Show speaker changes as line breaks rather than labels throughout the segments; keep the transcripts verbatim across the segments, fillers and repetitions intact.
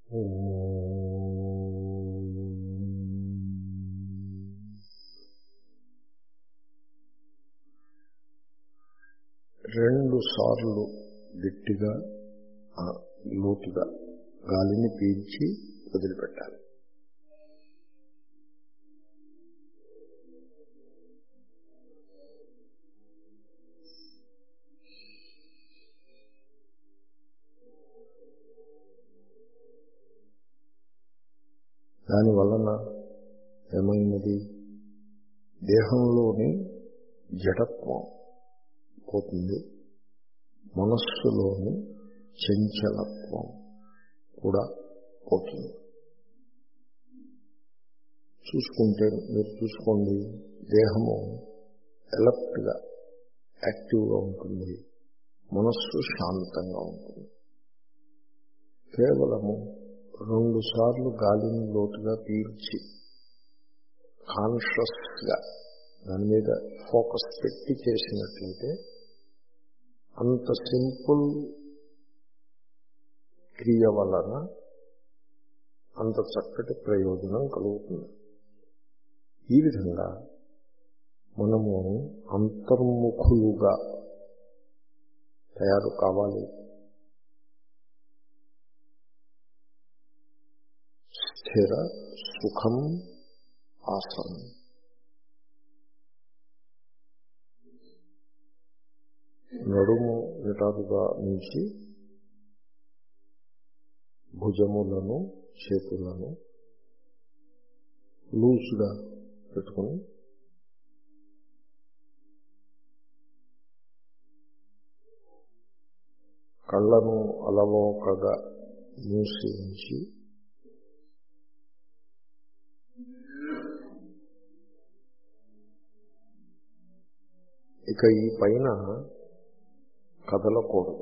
రెండు సార్లు గట్టిగా లోతుగా గాలిని పీల్చి వదిలిపెట్టాలి. దాని వలన ఏమైనది? దేహంలోని జడత్వం పోతుంది, మనస్సులోని చంచలత్వం కూడా పోతుంది. చూసుకుంటే మీరు చూసుకోండి, దేహము ఎలర్ట్గా యాక్టివ్గా ఉంటుంది, మనస్సు శాంతంగా ఉంటుంది. కేవలము రెండు సార్లు గాలిని లోతుగా పీల్చి కాన్షియస్గా దాని మీద ఫోకస్ పెట్టి చేసినట్లయితే అంత సింపుల్ క్రియ వలన అంత చక్కటి ప్రయోజనం కలుగుతుంది. ఈ విధంగా మనము అంతర్ముఖులుగా తయారు కావాలి. స్థిర సుఖం ఆసనం. నడుము నిటారుగా నుంచి భుజములను చేతులను లూజ్గా పెట్టుకుని కళ్ళను అలవోకగా మూసి ఉంచి ఇక ఈ పైన కదలకూడదు.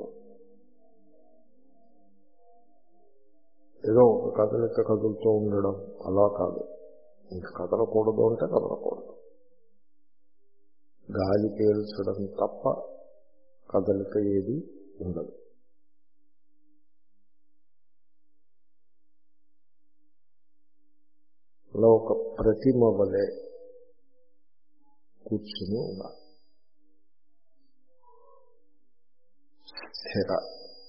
ఏదో ఒక కదలిక కదులుతూ ఉండడం అలా కాదు. ఇంక కదలకూడదు అంటే కదలకూడదు. గాలి పీల్చడం తప్ప కదలిక ఏది ఉండదు. అలా ఒక ప్రతిమ వలె కూర్చుని ఉండాలి. స్థిర.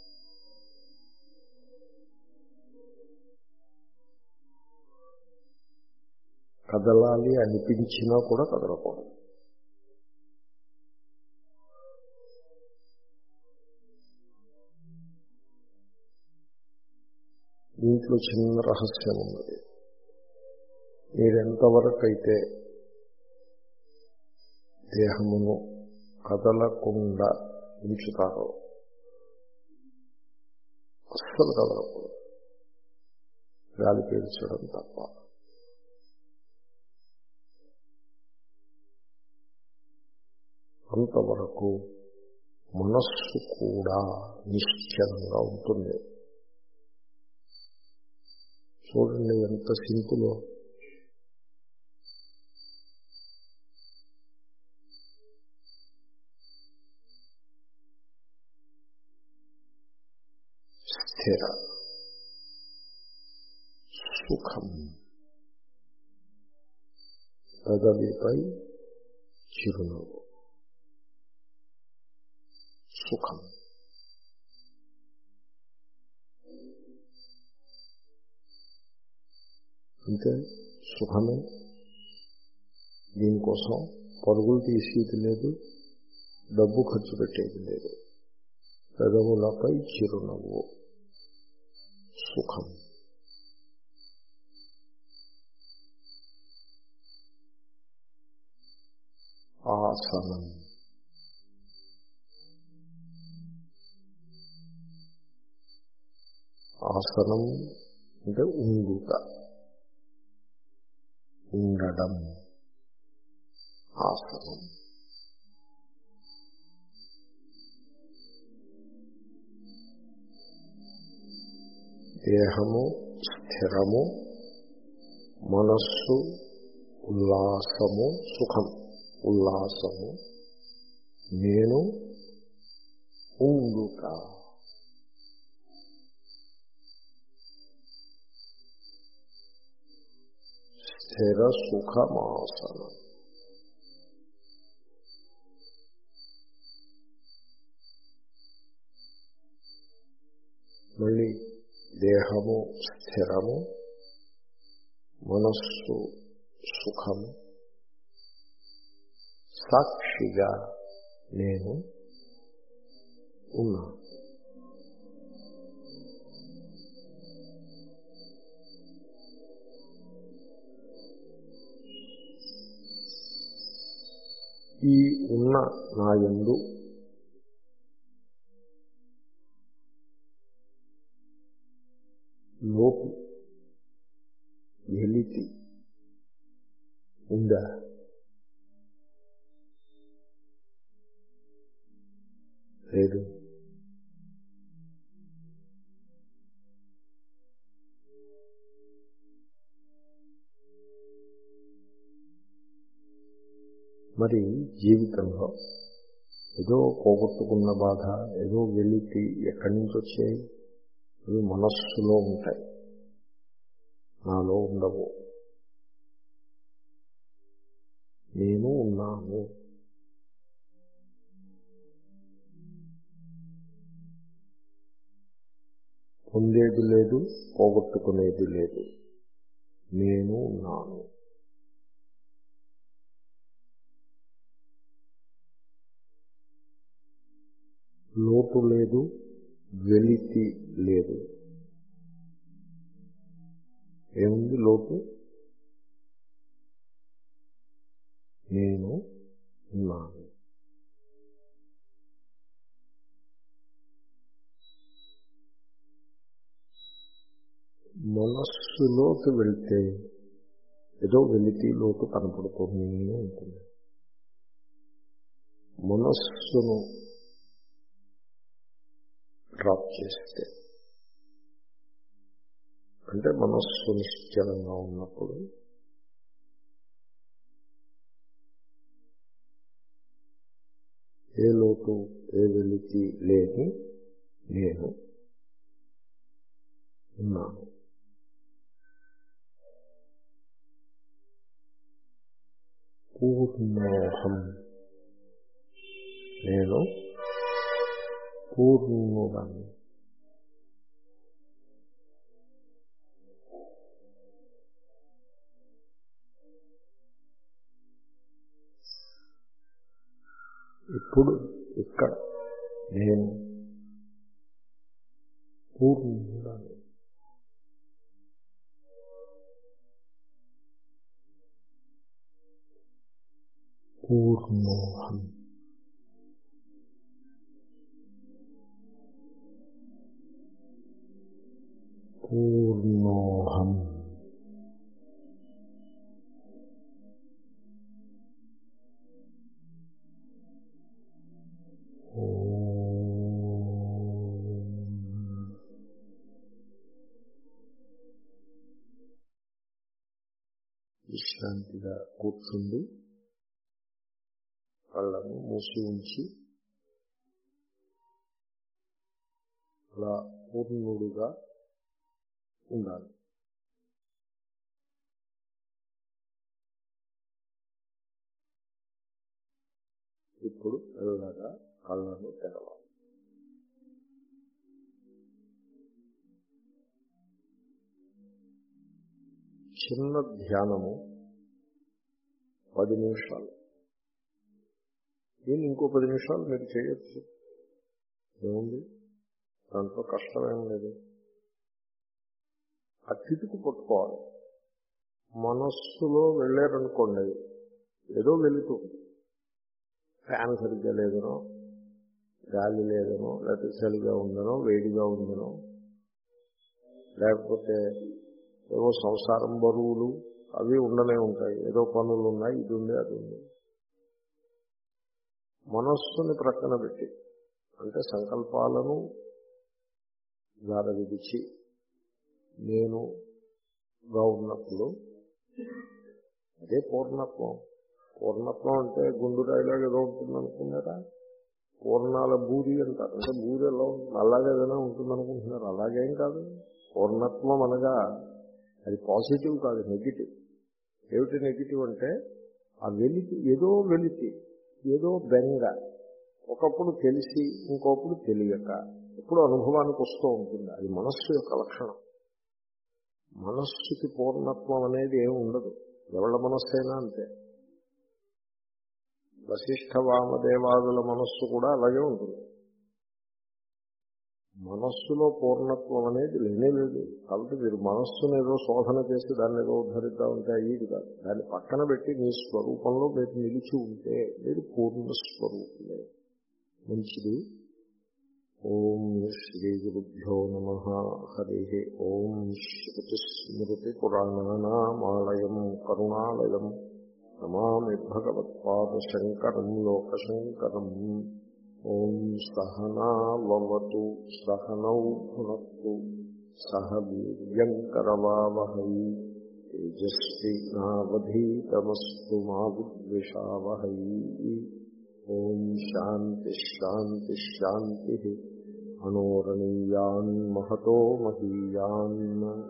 కదలాలి అనిపించినా కూడా కదలకూడదు. దీంట్లో చిన్న రహస్యం ఉన్నది. మీరెంతవరకు అయితే దేహమును కదలకుండా ఉంచుతారో అస్సలు కదలకూడదు, గాలి పీల్చడం తప్ప. అంతవరకు మనస్సు కూడా నిశ్చలంగా ఉంటుంది. చూడండి ఎంత సింపులో. స్థిర సుఖం. పెదవిపై చిరునవ్వు. సుఖం. అంటే సుఖమే. దీనికోసం పరుగులు తీసేది లేదు, డబ్బు ఖర్చు పెట్టేది లేదు. పెదవులపై చిరునవ్వు. సుఖం. ఆసనం. ఆసనం అంటే ఉండుట, ఉండడం. ఆసనం. దేహము స్థిరము, మనస్సు ఉల్లాసము. సుఖం ఉల్లాసము. నేను ఉండుట. స్థిర సుఖమాసనం. మళ్ళీ దేహము స్థిరము, మనస్సు సుఖము, సాక్షిగా నేను ఉన్నా. ఈ ఉన్న నా యందు లోపు వెలితి ఉందా? లేదు. మరి జీవితంలో ఏదో పోగొట్టుకున్న బాధ, ఏదో వెలితి ఎక్కడి నుంచి వచ్చాయి? ఇవి మనస్సులో ఉంటాయి, నాలో ఉండవు. నేను ఉన్నాను. పొందేది లేదు, పోగొట్టుకునేది లేదు. నేను ఉన్నాను. లోటు లేదు, వెలితి లేదు. ఏముంది లోటు? నేను ఉన్నాను. మనస్సులోకి వెళ్తే ఏదో వెలితి లోటు కనపడుతూనే ఉంటుంది. మనస్సును డ్రాప్ చేస్తే, అంటే మనస్సు నిశ్చలంగా ఉన్నప్పుడు ఏ లోటు, ఏ వెలితి లేని నేను ఉన్నాను. పూర్ణోహం, నేను పూర్ణుడను. ఇప్పుడు ఇక్కడ నేను పూర్ణుడను. పూర్ణోహం. పూర్ణోహం. విశ్రాంతిగా కూర్చుండి కళ్ళను మూసి ఉంచి అలా పూర్ణుడుగా ఉండాలి. ఇప్పుడు మెల్లగా కళ్ళను తెరవాలి. చిన్న ధ్యానము పది నిమిషాలు. దీన్ని ఇంకో పది నిమిషాలు మీరు చేయొచ్చు. ఏముంది దాంట్లో కష్టమేం లేదు. ఆ కిటుకు పట్టుకోవాలి. మనస్సులో వెళ్ళారనుకోండి, ఏదో వెళుతుంది. ఫ్యాన్ సరిగ్గా లేదనో, గాలి లేదనో, లేకపోతే చలిగా ఉందనో, వేడిగా ఉందనో, లేకపోతే ఏవో సంసారం బరువులు అవి ఉండనే ఉంటాయి. ఏదో పనులు ఉన్నాయి, ఇది ఉంది, అది ఉంది. మనస్సుని ప్రక్కన పెట్టి, అంటే సంకల్పాలను దారి విడిచి నేనుగా ఉన్నప్పుడు అదే పూర్ణత్వం. పూర్ణత్వం అంటే గుండురాయిలాగా ఏదో ఉంటుంది అనుకున్నారా? పూర్ణాల బూరి అంటారు. అంటే బూరి ఎలా ఉంటుంది, అలాగే ఏదైనా ఉంటుంది అనుకుంటున్నారు. అలాగేం కాదు. పూర్ణత్వం అనగా అది పాజిటివ్ కాదు, నెగిటివ్. ఏమిటి నెగిటివ్ అంటే ఆ వెలితి, ఏదో వెలితి, ఏదో బెంగ, ఒకప్పుడు తెలిసి ఇంకొప్పుడు తెలియక ఎప్పుడు అనుభవానికి వస్తూ ఉంటుంది. అది మనస్సు యొక్క లక్షణం. మనస్సుకి పూర్ణత్వం అనేది ఏమి ఉండదు. ఎవళ్ళ మనస్సు అయినా అంతే. వశిష్ఠ వామదేవాదుల మనస్సు కూడా అలాగే ఉంటుంది. మనస్సులో పూర్ణత్వం అనేది లేనే లేదు. కాబట్టి మీరు మనస్సును ఏదో శోధన చేసి దాన్ని ఏదో ఉద్ధరిద్దా ఉంటే అయ్యేది కాదు. దాన్ని పక్కన పెట్టి మీ స్వరూపంలో మీరు నిలిచి ఉంటే మీరు పూర్ణ స్వరూపులే. మంచిది. ఓం శ్రీ గురుభ్యో నమః. హరి ఓం. శ్రుతిస్మృతి పురాణానామాలయం కరుణాలయం నమామి భగవత్పాదశంకరం లోకశంకరం. ఓం సహనావతు సహనౌ భునక్తు సహ వీర్యంకరవావహై తేజస్వినావధీతమస్తు మా విద్విషావహై. ఓం శాంతి శాంతి శాంతి. అనోరణీయాన్ మహతో మహీయాన్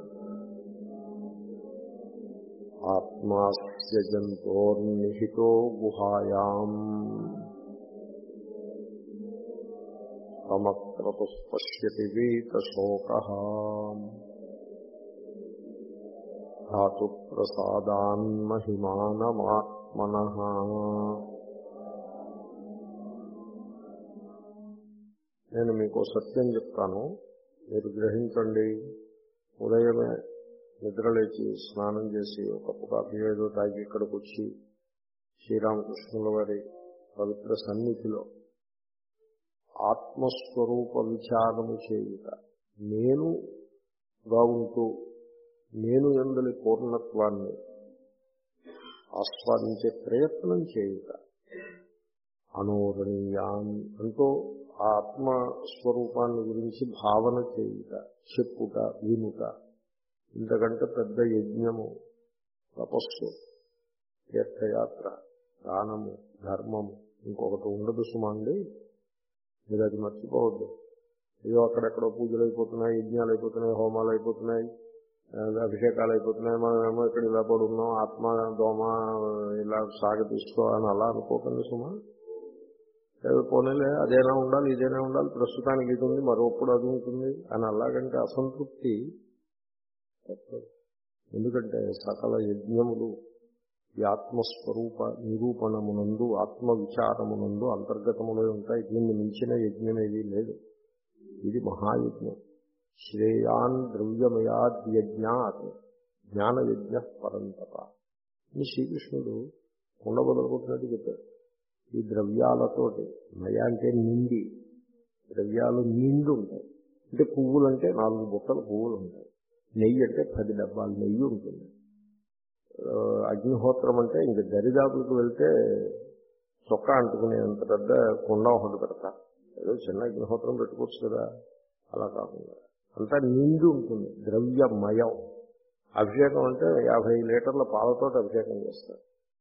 ఆత్మాస్య జంతోర్నిహితో గుహాయాం తమక్రతుఃపశ్యతి వీతశోకః. ధాతు ప్రసాదాన్మహిమానమాత్మనః. నేను మీకు సత్యం చెప్తాను, మీరు గ్రహించండి. ఉదయమే నిద్రలేచి స్నానం చేసి ఒక కప్పు కాఫీ ఏదో తాగి ఇక్కడికి వచ్చి శ్రీరామకృష్ణుల వారి పవిత్ర సన్నిధిలో ఆత్మస్వరూప విచారము చేయుట, నేనుగా ఉంటూ నేను యందలి పూర్ణత్వాన్ని ఆస్వాదించే ప్రయత్నం చేయుట. అనోరణీయాన్ అంటూ ఆత్మస్వరూపాన్ని గురించి భావన చేయుట, చెప్పుట, వినుట. ఇంతకంటే పెద్ద యజ్ఞము, తపస్సు, తీర్థయాత్ర, దానము, ధర్మము ఇంకొకటి ఉండదు సుమండి. మీరు అది మర్చిపోవద్దు. ఏదో అక్కడెక్కడో పూజలు అయిపోతున్నాయి, యజ్ఞాలు అయిపోతున్నాయి, హోమాలు అయిపోతున్నాయి, అభిషేకాలు అయిపోతున్నాయి, మనమేమో ఇక్కడ ఇలా పడున్నాం, ఆత్మ దోమ ఇలా సాగతీస్తూ అని అలా అనుకోకండి సుమా. పోనీలే అదేనా ఉండాలి, ఇదేనా ఉండాలి, ప్రస్తుతానికి ఇది ఉంది, మరొప్పుడు అది ఉంటుంది అని అలాగంటే అసంతృప్తి. ఎందుకంటే సకల యజ్ఞములు ఈ ఆత్మస్వరూప నిరూపణమునందు, ఆత్మ విచారమునందు అంతర్గతములై ఉంటాయి. దీన్ని మించిన యజ్ఞం ఏదీ లేదు. ఇది మహాయజ్ఞం. శ్రేయాన్ ద్రవ్యమయాద్యజ్ఞాత్ జ్ఞానయజ్ఞ పరంతప. ఈ శ్రీకృష్ణుడు కుండ బదులుకుంటున్నట్టు చెప్పాడు. ఈ ద్రవ్యాలతోటి, మయ అంటే నిండి, ద్రవ్యాలు నిండి ఉంటాయి. అంటే పువ్వులు అంటే నాలుగు బుట్టలు పువ్వులు ఉంటాయి. నెయ్యి అంటే పది డబ్బాలు నెయ్యి ఉంటుంది. అగ్నిహోత్రం అంటే ఇంక దరిదాపులకు వెళ్తే చొక్కా అంటుకునేంత పెద్ద కుండ ఒకటి పెడతారు. ఏదో చిన్న అగ్నిహోత్రం పెట్టుకోవచ్చు కదా, అలా కాకుండా అంతా నిండి ఉంటుంది, ద్రవ్యమయం. అభిషేకం అంటే యాభై లీటర్ల పాలతో అభిషేకం చేస్తారు.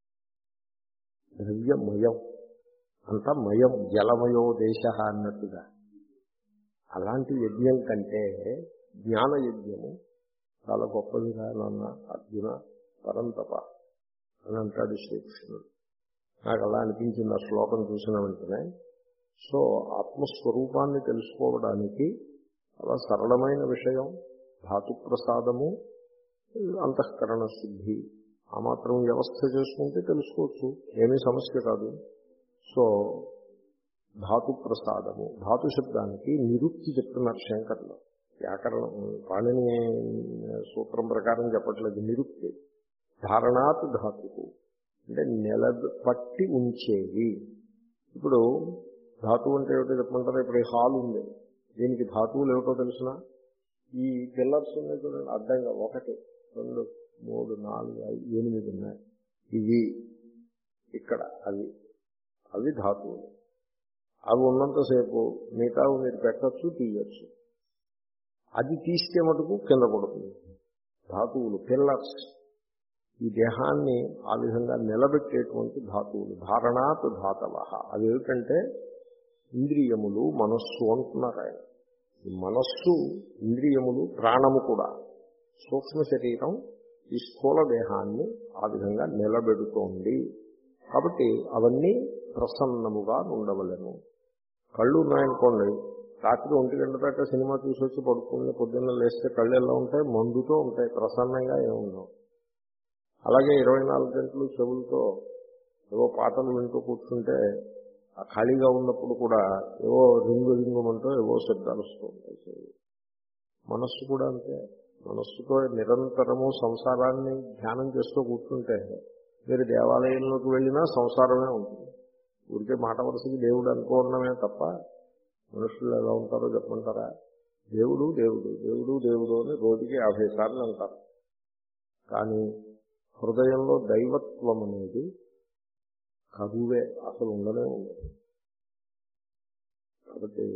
ద్రవ్యమయం అంతా మయం, జలమయో దేశ అన్నట్టుగా. అలాంటి యజ్ఞం కంటే జ్ఞాన యజ్ఞము చాలా గొప్పదిగా నాన్న అర్జున పరంతప అని అంటాడు శ్రీకృష్ణుడు. నాకు అలా అనిపించింది ఆ శ్లోకం చూసిన వెంటనే. సో ఆత్మస్వరూపాన్ని తెలుసుకోవడానికి చాలా సరళమైన విషయం ధాతు ప్రసాదము, అంతఃకరణ శుద్ధి. ఆ మాత్రం వ్యవస్థ చేసుకుంటే తెలుసుకోవచ్చు, ఏమీ సమస్య కాదు. సో ధాతు ప్రసాదము, ధాతు శబ్దానికి నిరుక్తి చెప్తున్నారు శంకర్లు. వ్యాకరణం పాణిని సూత్రం ప్రకారం చెప్పట్లేదు, నిరుక్తి. ధారణాత్ ధాతువు అంటే నెల పట్టి ఉంచేవి. ఇప్పుడు ధాతువు అంటే ఏమిటో చెప్పమంటారా? ఇప్పుడు ఈ హాల్ ఉంది, దీనికి ధాతువులు ఏమిటో తెలిసిన ఈ పిల్లర్స్ ఉన్నాయి చూడండి, అడ్డంగా ఒకటి రెండు మూడు నాలుగు ఐదు ఎనిమిది ఉన్నాయి. ఇవి ఇక్కడ అవి అవి ధాతువులు. అవి ఉన్నంతసేపు మిగతా మీరు పెట్టచ్చు, తీయచ్చు. అది తీస్తే మటుకు కింద పడుతుంది. ధాతువులు పిల్లర్స్, ఈ దేహాన్ని ఆ విధంగా నిలబెట్టేటువంటి ధాతువులు. ధారణాత్ ధాతవ. అవేమిటంటే ఇంద్రియములు, మనస్సు అంటున్నారు ఆయన. ఈ మనస్సు, ఇంద్రియములు, ప్రాణము కూడా. సూక్ష్మ శరీరం, ఈ స్థూల దేహాన్ని ఆ విధంగా నిలబెడుతోంది. కాబట్టి అవన్నీ ప్రసన్నముగా ఉండవలను. కళ్ళు ఉన్నాయనుకోండి, రాత్రి ఒంటి గంట దాకా సినిమా చూసి వచ్చి పడుకుని పొద్దున్న లేస్తే కళ్ళు ఎలా ఉంటాయి, మందుతో ఉంటాయి, ప్రసన్నంగా ఏముండవు. అలాగే ఇరవై నాలుగు గంటలు చెవులతో ఏవో పాటలు వింటూ కూర్చుంటే ఆ ఖాళీగా ఉన్నప్పుడు కూడా ఏవో రింగు రింగుమంటూ ఏవో శబ్దాలు వస్తూ ఉంటాయి. మనస్సు కూడా అంతే. మనస్సుతో నిరంతరము సంసారాన్ని ధ్యానం చేస్తూ కూర్చుంటే మీరు దేవాలయంలోకి వెళ్ళినా సంసారమే ఉంటుంది. ఊరికే మాట వరుసకి దేవుడు అనుకోవడమే తప్ప మనుషులు ఎలా ఉంటారో చెప్పమంటారా? దేవుడు దేవుడు దేవుడు దేవుడు అని రోజుకి యాభై సార్లు అంటారు. కానీ హృదయంలో దైవత్వం అనేది కరువే, అసలు ఉండనే ఉండదు. కాబట్టి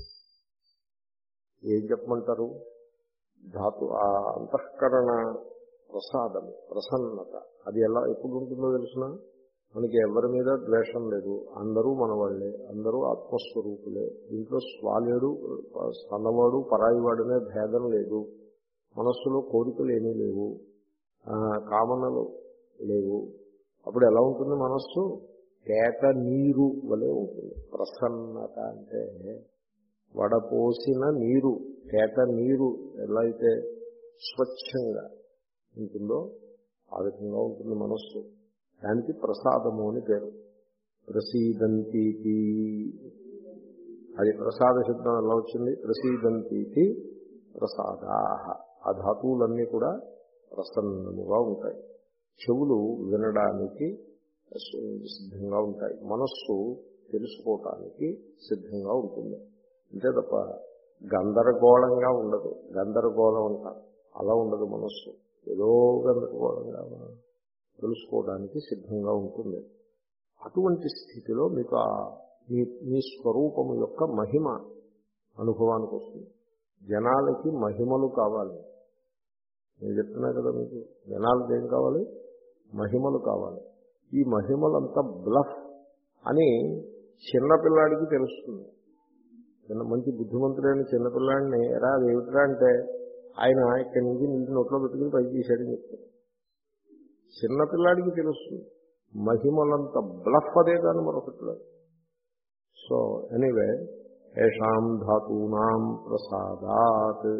ఏం చెప్పమంటారు? ధాతు ఆ అంతఃకరణ ప్రసాదము, ప్రసన్నత అది ఎలా ఎప్పుడు ఉంటుందో తెలిసిన మనకి ఎవరి మీద ద్వేషం లేదు, అందరూ మన వాళ్ళే, అందరూ ఆత్మస్వరూపులే. దీంట్లో స్వాలేడు సన్నవాడు పరాయివాడనే భేదం లేదు. మనస్సులో కోరికలు ఏమీ లేవు, కామనలు లేవు. అప్పుడు ఎలా ఉంటుంది మనస్సు? కేట నీరు వలె ఉంటుంది. ప్రసన్నత అంటే వడపోసిన నీరు, కేట నీరు ఎలా అయితే స్వచ్ఛంగా ఉంటుందో ఆ విధంగా ఉంటుంది మనస్సు. దానికి ప్రసాదము అని పేరు. ప్రసీదంతీతి, అది ప్రసాద శబ్దం ఎలా వచ్చింది? ప్రసీదంతీతి ప్రసాదాః. ఆ ధాతువులన్నీ కూడా ప్రసన్నముగా ఉంటాయి. చెవులు వినడానికి సిద్ధంగా ఉంటాయి, మనస్సు తెలుసుకోవటానికి సిద్ధంగా ఉంటుంది. అంతే తప్ప గందరగోళంగా ఉండదు. గందరగోళం అంటారు, అలా ఉండదు. మనస్సు ఏదో గందరగోళంగా తెలుసుకోవడానికి సిద్ధంగా ఉంటుంది. అటువంటి స్థితిలో మీకు మీ మీ స్వరూపము యొక్క మహిమ అనుభవానికి వస్తుంది. జనాలకి మహిమలు కావాలి. నేను చెప్తున్నా కదా మీకు, జనాలకి ఏం కావాలి? మహిమలు కావాలి. ఈ మహిమలంతా బ్లఫ్ అని చిన్నపిల్లాడికి తెలుస్తుంది. చిన్న మంచి బుద్ధిమంతుడైన చిన్నపిల్లాడిని ఎరా అది ఏమిట్రా అంటే ఆయన ఇక్కడి నుంచి నీటి నోట్లో పెట్టుకుని పైకి తీశాడని చెప్తాడు. చిన్నపిల్లాడికి తెలుస్తుంది మహిమలంత బ్లఫ్, అదే కానీ మరొకటి. సో ఎనీవే, ఏషాం ధాతూనాం ప్రసాదాత్.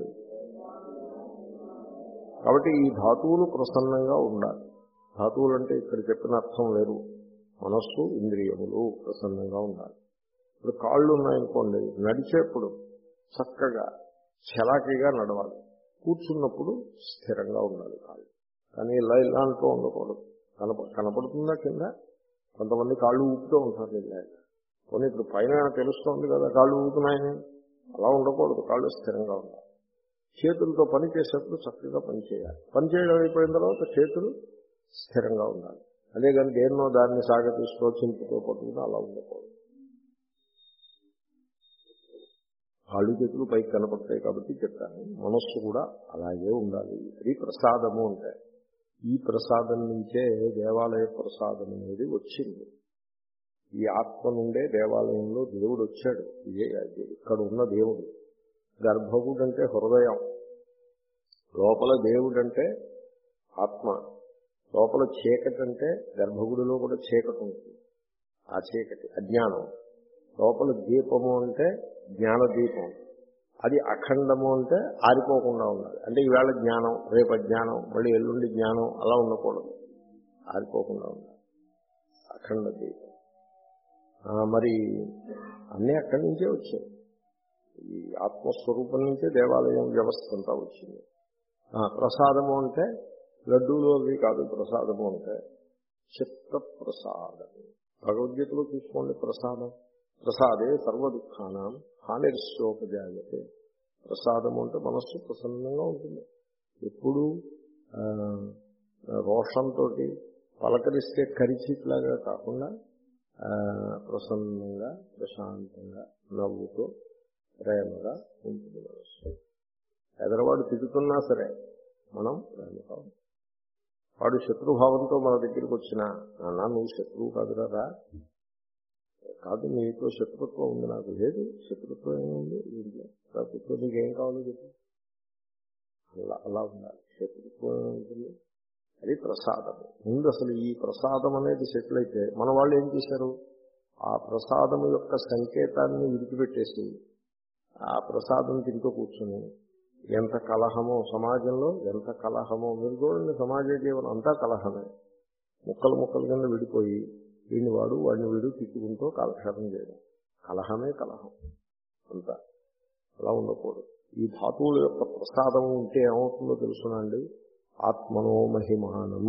కాబట్టి ఈ ధాతువులు ప్రసన్నంగా ఉండాలి. ధాతువులు అంటే ఇక్కడ చెప్పిన అర్థం వేరు. మనస్సు, ఇంద్రియములు ప్రసన్నంగా ఉండాలి. ఇప్పుడు కాళ్ళు ఉన్నాయనుకోండి, నడిచేప్పుడు చక్కగా చలాకీగా నడవాలి. కూర్చున్నప్పుడు స్థిరంగా ఉండాలి కాళ్ళు. కానీ ఇలా ఇలా అంటూ ఉండకూడదు. కనప కనపడుతుందా కింద? కొంతమంది కాళ్ళు ఊపుతూ ఉంటారు. ఇలా కొన్ని ఇప్పుడు పైన తెలుస్తోంది కదా కాళ్ళు ఊపుతున్నాయని, అలా ఉండకూడదు. కాళ్ళు స్థిరంగా ఉండాలి. చేతులతో పని చేసేప్పుడు చక్కగా పని చేయాలి. పని చేయడం అయిపోయిన తర్వాత చేతులు స్థిరంగా ఉండాలి. అదే కానీ దేన్నో దాన్ని సాగతీస్తూ చింపుతో పట్టుకుని అలా ఉండకూడదు. కాళ్ళు చేతులు పైకి కనపడతాయి కాబట్టి చెప్పాను. మనస్సు కూడా అలాగే ఉండాలి. అది ప్రసాదము అంటే. ఈ ప్రసాదం నుంచే దేవాలయ ప్రసాదం అనేది వచ్చింది. ఈ ఆత్మ నుండే దేవాలయంలో దేవుడు వచ్చాడు. ఇదే ఇక్కడ ఉన్న దేవుడు. గర్భగుడు అంటే హృదయం, లోపల దేవుడంటే ఆత్మ, లోపల చీకటి అంటే గర్భగుడిలో కూడా చీకటి ఉంటుంది. ఆ చీకటి అజ్ఞానం. లోపల దీపము అంటే జ్ఞాన దీపం, అది అఖండము అంటే ఆరిపోకుండా ఉండాలి. అంటే ఈవేళ జ్ఞానం, రేపు అజ్ఞానం, మళ్ళీ ఎల్లుండి జ్ఞానం అలా ఉండకూడదు. ఆరిపోకుండా ఉండాలి అఖండ దీపం. మరి అన్నీ అక్కడి నుంచే వచ్చాయి. ఈ ఆత్మస్వరూపం నుంచే దేవాలయం వ్యవస్థ అంతా వచ్చింది. ప్రసాదము అంటే లడ్డూలు అవి కాదు. ప్రసాదము అంటే చిత్త ప్రసాదము. భగవద్గీతలో చూసుకోండి, ప్రసాదం ప్రసాదే సర్వ దుఃఖానాం హానిర్శోపజాయతే. ప్రసాదము అంటే మనస్సు ప్రసన్నంగా ఉంటుంది. ఎప్పుడు రోషంతో పలకరిస్తే కరిచిట్లాగా కాకుండా ప్రసన్నంగా ప్రశాంతంగా నవ్వుతో ప్రేమగా ఉంటుంది మనస్సు. ఎదరవాడు తిరుగుతున్నా సరే మనం ప్రేమగా ఉంటాం. వాడు శత్రుభావంతో మన దగ్గరికి వచ్చినా, నాన్న నువ్వు శత్రువు కాదురా రా, కాదు నీతో శత్రుత్వం ఉంది, నాకు లేదు శత్రుత్వం ఏముంది ఇంట్లో, శత్రుత్వం నీకేం కావాలో చెప్పు. అలా అలా ఉండాలి. శత్రుత్వం ఏముంటుంది? అది ప్రసాదము. ముందు అసలు ఈ ప్రసాదం అనేది సెటిల్ అయితే మన వాళ్ళు ఏం చేశారు, ఆ ప్రసాదం యొక్క సంకేతాన్ని విడిచిపెట్టేసి ఆ ప్రసాదం తింటూ కూర్చుని ఎంత కలహమో సమాజంలో, ఎంత కలహమో మీరు చూడండి. సమాజ జీవనం అంతా కలహమే. ముక్కలు ముక్కల కింద విడిపోయి వీడిని వాడు వాడిని వీడు తిట్టుకుంటూ కాలక్షేపం చేయడం, కలహమే కలహం అంతా. అలా ఉండకూడదు. ఈ ధాతువుల యొక్క ప్రసాదం ఉంటే ఏమవుతుందో తెలుసునండి. ఆత్మనో మహిమానం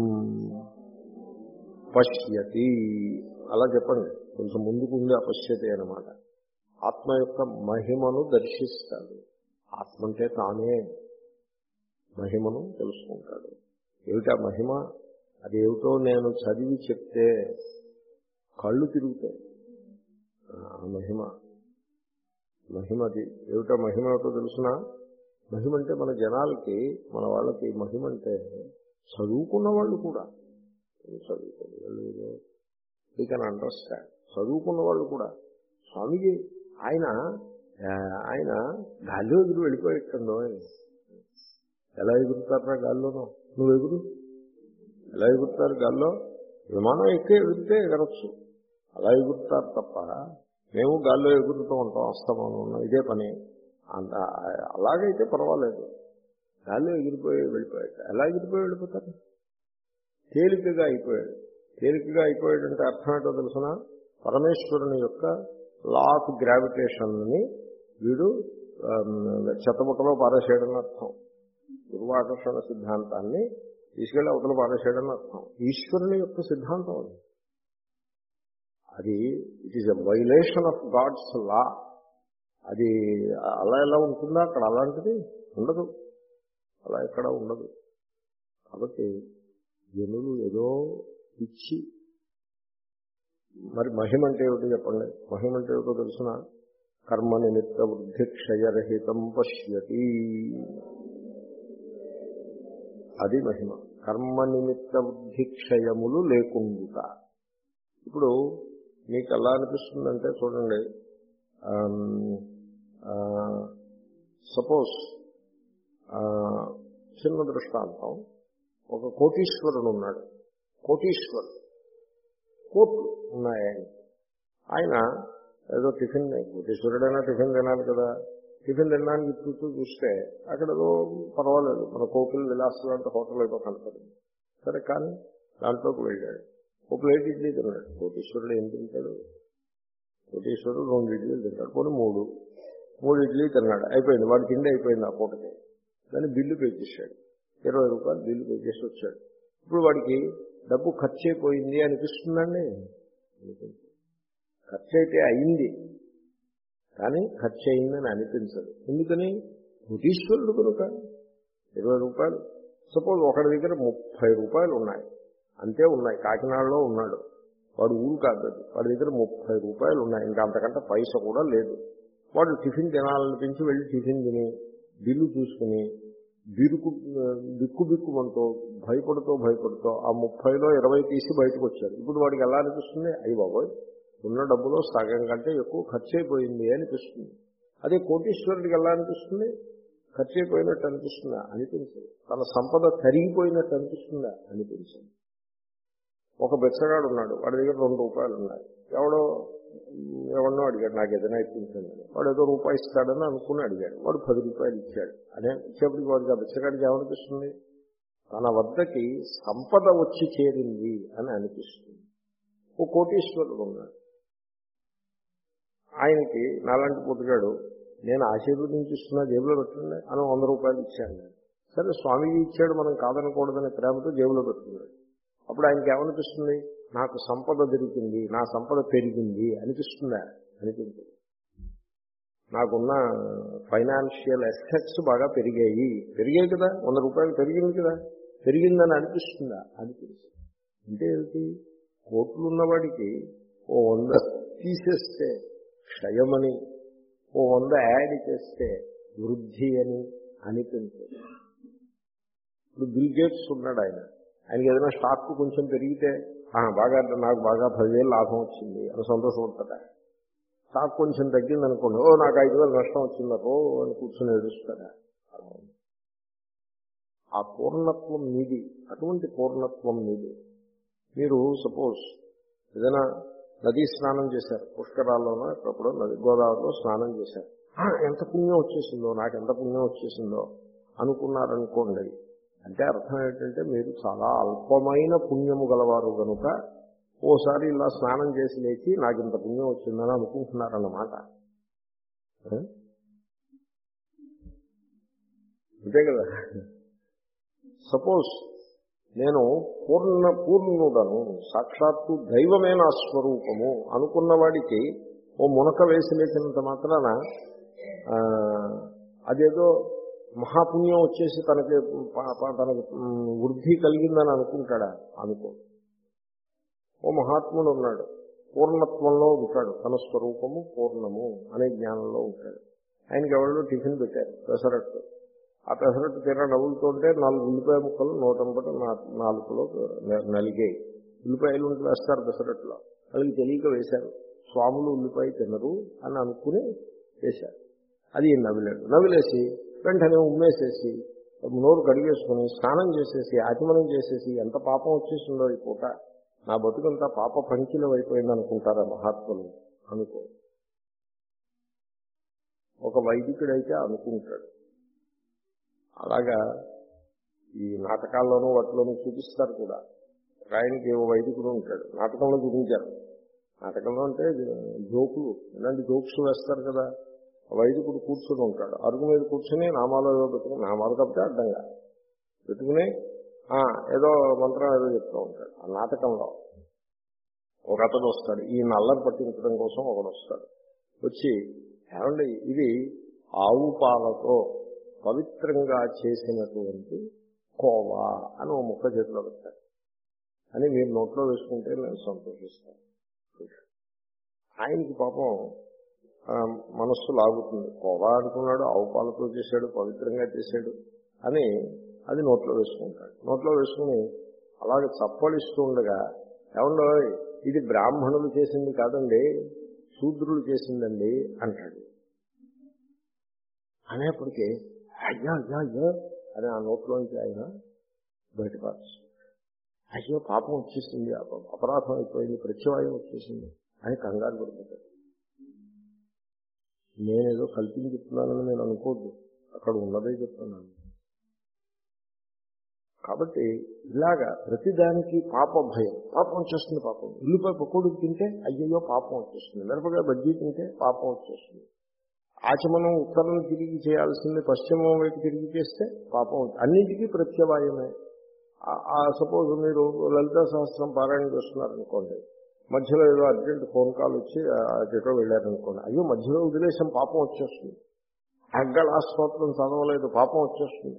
పశ్యతి, అలా చెప్పండి. కొంచెం ముందుకు ఉంది ఆ పశ్యతి అన్నమాట. ఆత్మ యొక్క మహిమను దర్శిస్తాడు. ఆత్మ అంటే తానే మహిమను తెలుసుకుంటాడు. ఏమిటా మహిమ? అదేమిటో నేను చదివి చెప్తే కళ్ళు తిరుగుతాయి. మహిమ మహిమది ఏమిటో మహిమ ఏమిటో తెలుసిన? మహిమ అంటే మన జనాలకి, మన వాళ్ళకి మహిమ అంటే చదువుకున్న వాళ్ళు కూడా చదువుకున్న వాళ్ళు యూ కెన్ అండర్స్టాండ్. చదువుకున్న వాళ్ళు కూడా స్వామిజీ ఆయన ఆయన గాల్లో ఎగురు వెళ్ళిపోయేటండో. ఎలా ఎగురుతారా గాల్లోనో? నువ్వు ఎగురు. ఎలా ఎగురుతారు గాల్లో? విమానం ఎక్కే ఎగిరితే ఎగరచ్చు. అలా ఎగురుతారు తప్ప మేము గాల్లో ఎగురుతూ ఉంటాం అస్తమానం ఉన్నాం, ఇదే పని. అంత అలాగైతే పర్వాలేదు. గాల్లో ఎగిరిపోయి వెళ్ళిపోయాడు. ఎలా ఎగిరిపోయి వెళ్ళిపోతారు? తేలికగా అయిపోయాడు. తేలికగా అయిపోయాడంటే అర్థం ఏంటో తెలుసిన? పరమేశ్వరుని యొక్క లా ఆఫ్ గ్రావిటేషన్ని వీడు చెత్తబుట్టలో పారేసేయడం అర్థం. గురువాకర్షణ సిద్ధాంతాన్ని తీసుకెళ్లి అవతల పారేసేయడం అర్థం. ఈశ్వరుని యొక్క సిద్ధాంతం అది. అది it is a violation of God's law. అది అలా ఎలా ఉంటుందా? అక్కడ అలాంటిది ఉండదు, అలా ఎక్కడ ఉండదు. కాబట్టి జనులు ఏదో ఇచ్చి, మరి మహిమ అంటే ఏమిటో చెప్పండి. మహిమ అంటే ఏమిటో తెలుసిన? కర్మ నిమిత్త వృద్ధి క్షయరహితం పశ్యతి. అది మహిమ. కర్మ నిమిత్త వృద్ధి క్షయములు లేకుండా. ఇప్పుడు మీకు ఎలా అనిపిస్తుందంటే చూడండి, సపోజ్ చిన్న దృష్టాంతం. ఒక కోటీశ్వరుడు ఉన్నాడు. కోటీశ్వరుడు కోట్లు ఉన్నాయి ఆయన. ఆయన ఏదో టిఫిన్, కోటీశ్వరుడైనా టిఫిన్ తినాలి కదా. టిఫిన్ తినడానికి చుట్టూ చూస్తే అక్కడ ఏదో పర్వాలేదు, మన కోకిల్ విలాస్ లాంటి హోటల్ ఏదో కనపడింది. సరే, కానీ దాంట్లోకి వెళ్ళాడు. ఒక ప్లేట్ ఇడ్లీ తిన్నాడు. కోటీశ్వరుడు ఏం తింటాడు? కోటీశ్వరుడు రెండు ఇడ్లీలు తింటాడు, పోనీ మూడు మూడు ఇడ్లీ తిన్నాడు. అయిపోయింది, వాడి తిండి అయిపోయింది ఆ పూటకి. దాన్ని బిల్లు పే చేశాడు. ఇరవై రూపాయలు బిల్లు పే చేసి వచ్చాడు. ఇప్పుడు వాడికి డబ్బు ఖర్చు అయిపోయింది అనిపిస్తుందండి. ఖర్చు అయితే అయింది, కానీ ఖర్చు అయిందని అనిపించదు. ఎందుకని? కోటీశ్వరుడు కనుక. ఇరవై రూపాయలు సపోజ్ ఒకటి దగ్గర ముప్పై రూపాయలు ఉన్నాయి, అంతే ఉన్నాయి. కాకినాడలో ఉన్నాడు వాడు, ఊరు కాదు, వాడి దగ్గర ముప్పై రూపాయలు ఉన్నాయి, ఇంకా అంతకంటే పైస కూడా లేదు. వాడు టిఫిన్ తినాలనిపించి వెళ్ళి టిఫిన్ తిని బిల్లు చూసుకుని బిరుకు బిక్కు బిక్కుమంటూ భయపడుతూ భయపడుతూ ఆ ముప్పైలో ఇరవై తీసి బయటకు వచ్చాడు. ఇప్పుడు వాడికి ఎలా అనిపిస్తుంది? అయ్యి బాబోయ్, ఉన్న డబ్బులో సగం కంటే ఎక్కువ ఖర్చు అయిపోయింది అనిపిస్తుంది. అదే కోటీశ్వరుడికి ఎలా అనిపిస్తుంది? ఖర్చు అయిపోయినట్టు అనిపిస్తుందా? అనిపించదు. తన సంపద తరిగిపోయినట్టు అనిపిస్తుందా? అనిపించదు. ఒక బెచ్చగాడు ఉన్నాడు, వాడి దగ్గర రెండు రూపాయలు ఉన్నాయి. ఎవడో ఎవరినో అడిగాడు, నాకు ఏదైనా ఇప్పించండి. వాడు ఏదో రూపాయి ఇస్తాడని అనుకుని అడిగాడు. వాడు పది రూపాయలు ఇచ్చాడు. అదే ఇచ్చేప్పటికి వాడికి ఆ బెచ్చగాడికి ఏమనిపిస్తుంది? తన వద్దకి సంపద వచ్చి చేరింది అని అనిపిస్తుంది. ఓ కోటీశ్వరుడు ఉన్నాడు, ఆయనకి నాలాంటి పుట్టుగాడు, నేను ఆశీర్వదించిస్తున్నా జేబులో పెట్టండి అని వంద రూపాయలు ఇచ్చాను నేను. సరే, స్వామీజీ ఇచ్చాడు, మనం కాదనకూడదని ప్రేమతో జేబులో పెట్టుకున్నాడు. అప్పుడు ఆయనకి ఏమనిపిస్తుంది? నాకు సంపద దొరికింది, నా సంపద పెరిగింది అనిపిస్తుందా? అనిపించదు. నాకున్న ఫైనాన్షియల్ అసెట్స్ బాగా పెరిగాయి. పెరిగాయి కదా, వంద రూపాయలు పెరిగింది కదా, పెరిగిందని అనిపిస్తుందా? అనిపిస్తుంది. అంటే ఏమిటి? కోట్లు ఉన్నవాడికి ఓ వంద తీసేస్తే క్షయమని, ఓ వంద యాడ్ చేస్తే వృద్ధి అని అనిపించదు. ఇప్పుడు బిల్ గేట్స్ ఉన్నాడు, ఆయన ఆయనకి ఏదైనా స్టాక్ కొంచెం పెరిగితే బాగా నాకు బాగా పదివేలు లాభం వచ్చింది అని సంతోషపడతాడా? స్టాక్ కొంచెం తగ్గింది అనుకోండి, ఓ నాకు ఐదు వేలు నష్టం వచ్చిందరో అని కూర్చొని ఏడుస్తాడా? ఆ పూర్ణత్వం మీది, అటువంటి పూర్ణత్వం మీది. మీరు సపోజ్ ఏదైనా నదీ స్నానం చేశారు, పుష్కరాల్లోనో ఎప్పుడప్పుడు నది గోదావరిలో స్నానం చేశారు, ఎంత పుణ్యం వచ్చేసిందో, నాకు ఎంత పుణ్యం వచ్చేసిందో అనుకున్నారనుకోండి. అంటే అర్థం ఏంటంటే మీరు చాలా అల్పమైన పుణ్యము గలవారు కనుక ఓసారి ఇలా స్నానం చేసి లేచి నాకు ఇంత పుణ్యం వచ్చిందని అనుకుంటున్నారన్నమాట. అంతే కదా. సపోజ్ నేను పూర్ణ పూర్ణుడను, సాక్షాత్తు దైవమే నా స్వరూపము అనుకున్నవాడికి ఓ మునక వేసి లేచినంత మాత్రాన అదేదో మహాపుణ్యం వచ్చేసి తనకి తనకి వృద్ధి కలిగిందని అనుకుంటాడా? అనుకో. ఓ మహాత్ముడు ఉన్నాడు, పూర్ణత్వంలో ఉంటాడు, తన స్వరూపము పూర్ణము అనే జ్ఞానంలో ఉంటాడు. ఆయనకి ఎవరో టిఫిన్ పెట్టారు, పెసరట్టు. ఆ పెసరట్టు తీరా నవ్వులుతుంటే నాలుగు ఉల్లిపాయ ముక్కలు నూటంపటి నాలుగులో నలిగాయి. ఉల్లిపాయలు ఉంటే వేస్తారు పెసరట్టులో, వాళ్ళకి తెలియక వేశారు. స్వాములు ఉల్లిపాయ తినరు అని అనుకుని వేశారు. అది నవ్విలాడు. నవ్విలేసి వెంటనే ఉమ్మేసేసి నోరు కడిగేసుకుని స్నానం చేసేసి ఆచమనం చేసేసి ఎంత పాపం వచ్చేసిందో ఈ పూట, నా బతుకంతా పాప పంకిలం అయిపోయింది అనుకుంటారా మహాత్ములు? అనుకో. ఒక వైదికుడైతే అనుకుంటాడు. అలాగా ఈ నాటకాల్లోనూ వాటిలోనూ చూపిస్తారు కూడా. ఆయనకి ఓ వైదికుడు ఉంటాడు, నాటకంలో చూపించారు. నాటకంలో అంటే జోకులు, ఇలాంటి జోక్స్ వేస్తారు కదా. వైదికుడు కూర్చుని ఉంటాడు, అరుగు మీద కూర్చుని నామాలు ఏదో పెట్టుకుని, నామాలు కాబట్టి అడ్డంగా పెట్టుకుని ఏదో మంత్రం ఏదో చెప్తూ ఉంటాడు. ఆ నాటకంలో ఒక అతడు వస్తాడు, ఈ నల్లరు పట్టించడం కోసం ఒకడు వస్తాడు. వచ్చి ఏమండి ఇది ఆవు పాలతో పవిత్రంగా చేసినటువంటి కోవా అని ఒక ముక్క చేతిలో పెట్టాడు అని మీరు నోట్లో వేసుకుంటే నేను సంతోషిస్తాను. ఆయనకి పాపం మనస్సు లాగుతుంది. కోవా అనుకున్నాడు, ఆవు పాలతో చేశాడు, పవిత్రంగా చేశాడు అని అది నోట్లో వేసుకుంటాడు. నోట్లో వేసుకుని అలాగే చప్పలిస్తూ ఉండగా, ఏమండో ఇది బ్రాహ్మణులు చేసింది కాదండి, శూద్రులు చేసిందండి అంటాడు. అనేప్పటికీ అయ్యా అయ్యా అయ్యో అని ఆ నోట్లోంచి ఆయన బయటపడచ్చు. అయ్యో పాపం వచ్చేసింది, అపరాధం అయిపోయింది, ప్రత్యవాయం వచ్చేసింది అని కంగారు పడిపోతాడు. నేనేదో కల్పించి చెప్తున్నానని నేను అనుకోద్దు, అక్కడ ఉన్నదే చెప్తున్నాను. కాబట్టి ఇలాగా ప్రతిదానికి పాప భయం, పాపం వచ్చేస్తుంది. పాపం ఉల్లిపాయ పకోడీ తింటే అయ్యయ్యో పాపం వచ్చేస్తుంది, మిరపకాయ బజ్జీ తింటే పాపం వచ్చేస్తుంది. ఆచమనం ఉత్తరం తిరిగి చేయాల్సింది పశ్చిమం వైపు తిరిగి చేస్తే పాపం, అన్నింటికీ ప్రత్యవాయమే. సపోజ్ మీరు లలితా సహస్రం పారాయణ చేస్తున్నారనుకోండి, మధ్యలో ఏదో అర్జెంట్ ఫోన్ కాల్ వచ్చి అటో వెళ్ళారనుకోండి, అయ్యో మధ్యలో వదిలేసాం పాపం వచ్చేస్తుంది. అగ్గళ స్తోత్రం చదవలేదు పాపం వచ్చేస్తుంది.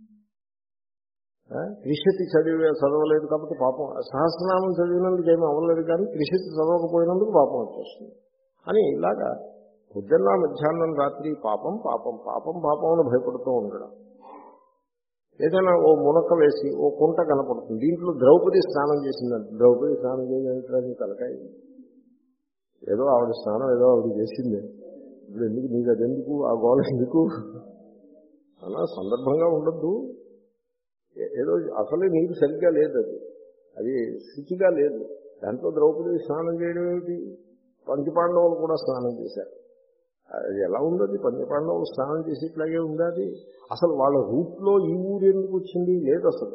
త్రిశతి చదివే చదవలేదు కాబట్టి పాపం, సహస్రనామం చదివినందుకు ఏమీ అవ్వలేదు కానీ త్రిశతి చదవకపోయినందుకు పాపం వచ్చేస్తుంది అని ఇలాగా పొద్దున్న మధ్యాహ్నం రాత్రి పాపం పాపం పాపం పాపం అని భయపడుతూ ఉండడం. ఏదైనా ఓ మునక వేసి ఓ కుంట కనపడుతుంది, దీంట్లో ద్రౌపది స్నానం చేసిందంట. ద్రౌపది స్నానం చేయడానికి తలకాయ, ఏదో ఆవిడ స్నానం ఏదో ఆవిడ చేసిందే, ఇప్పుడు ఎందుకు నీకు అదెందుకు, ఆ గోళ ఎందుకు అలా సందర్భంగా ఉండద్దు. ఏదో అసలే నీకు సరిగ్గా లేదు, అది అది శుచిగా లేదు. దాంట్లో ద్రౌపది స్నానం చేయడం ఏమిటి? పంచపాండవులు కూడా స్నానం చేశారు, అది ఎలా ఉండదు? పంచపాండవులు స్నానం చేసి ఇట్లాగే ఉండాలి. అసలు వాళ్ళ రూట్లో ఈ ఊరు ఎందుకు వచ్చింది? లేదు అసలు.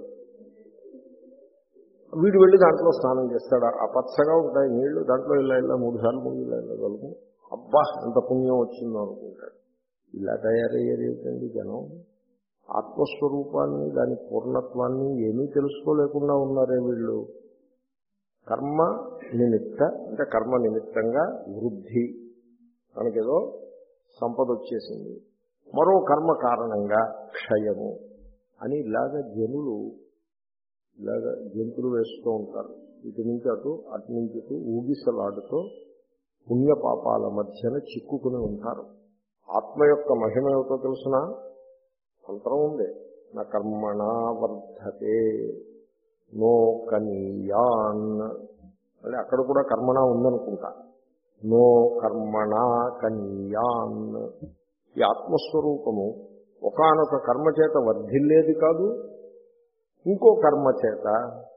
వీడు వెళ్ళి దాంట్లో స్నానం చేస్తాడు, ఆ పచ్చగా ఉంటాయి నీళ్లు, దాంట్లో ఇలా ఇలా మూడు సార్లు మూడు ఇలా ఇలా కలుపు, అబ్బా ఎంత పుణ్యం వచ్చిందో అనుకుంటాడు. ఇలా తయారయ్యేది ఏంటండి జనం? ఆత్మస్వరూపాన్ని, దాని పూర్ణత్వాన్ని ఏమీ తెలుసుకోలేకుండా ఉన్నారే వీళ్ళు. కర్మ నిమిత్త అంటే కర్మ నిమిత్తంగా వృద్ధి, మనకేదో సంపద వచ్చేసింది, మరో కర్మ కారణంగా క్షయము అని ఇలాగ జనులు ఇలాగ జంతులు వేస్తూ ఉంటారు. ఇటు నుంచి అటు అటు నుంచి ఇటు ఊగిసలాడుతూ పుణ్యపాపాల మధ్యన చిక్కుకుని ఉంటారు. ఆత్మ యొక్క మహిమ ఏమిటో తెలుసిన మంత్రం ఉంది, నా కర్మణా వర్ధతే నో కనీయాన్ అంటే అక్కడ కూడా కర్మణ ఉందనుకుంటా. నో కర్మణా కనీయాన్, ఈ ఆత్మస్వరూపము ఒకానొక కర్మ చేత వర్ధిల్లేది కాదు, ఇంకో కర్మ చేత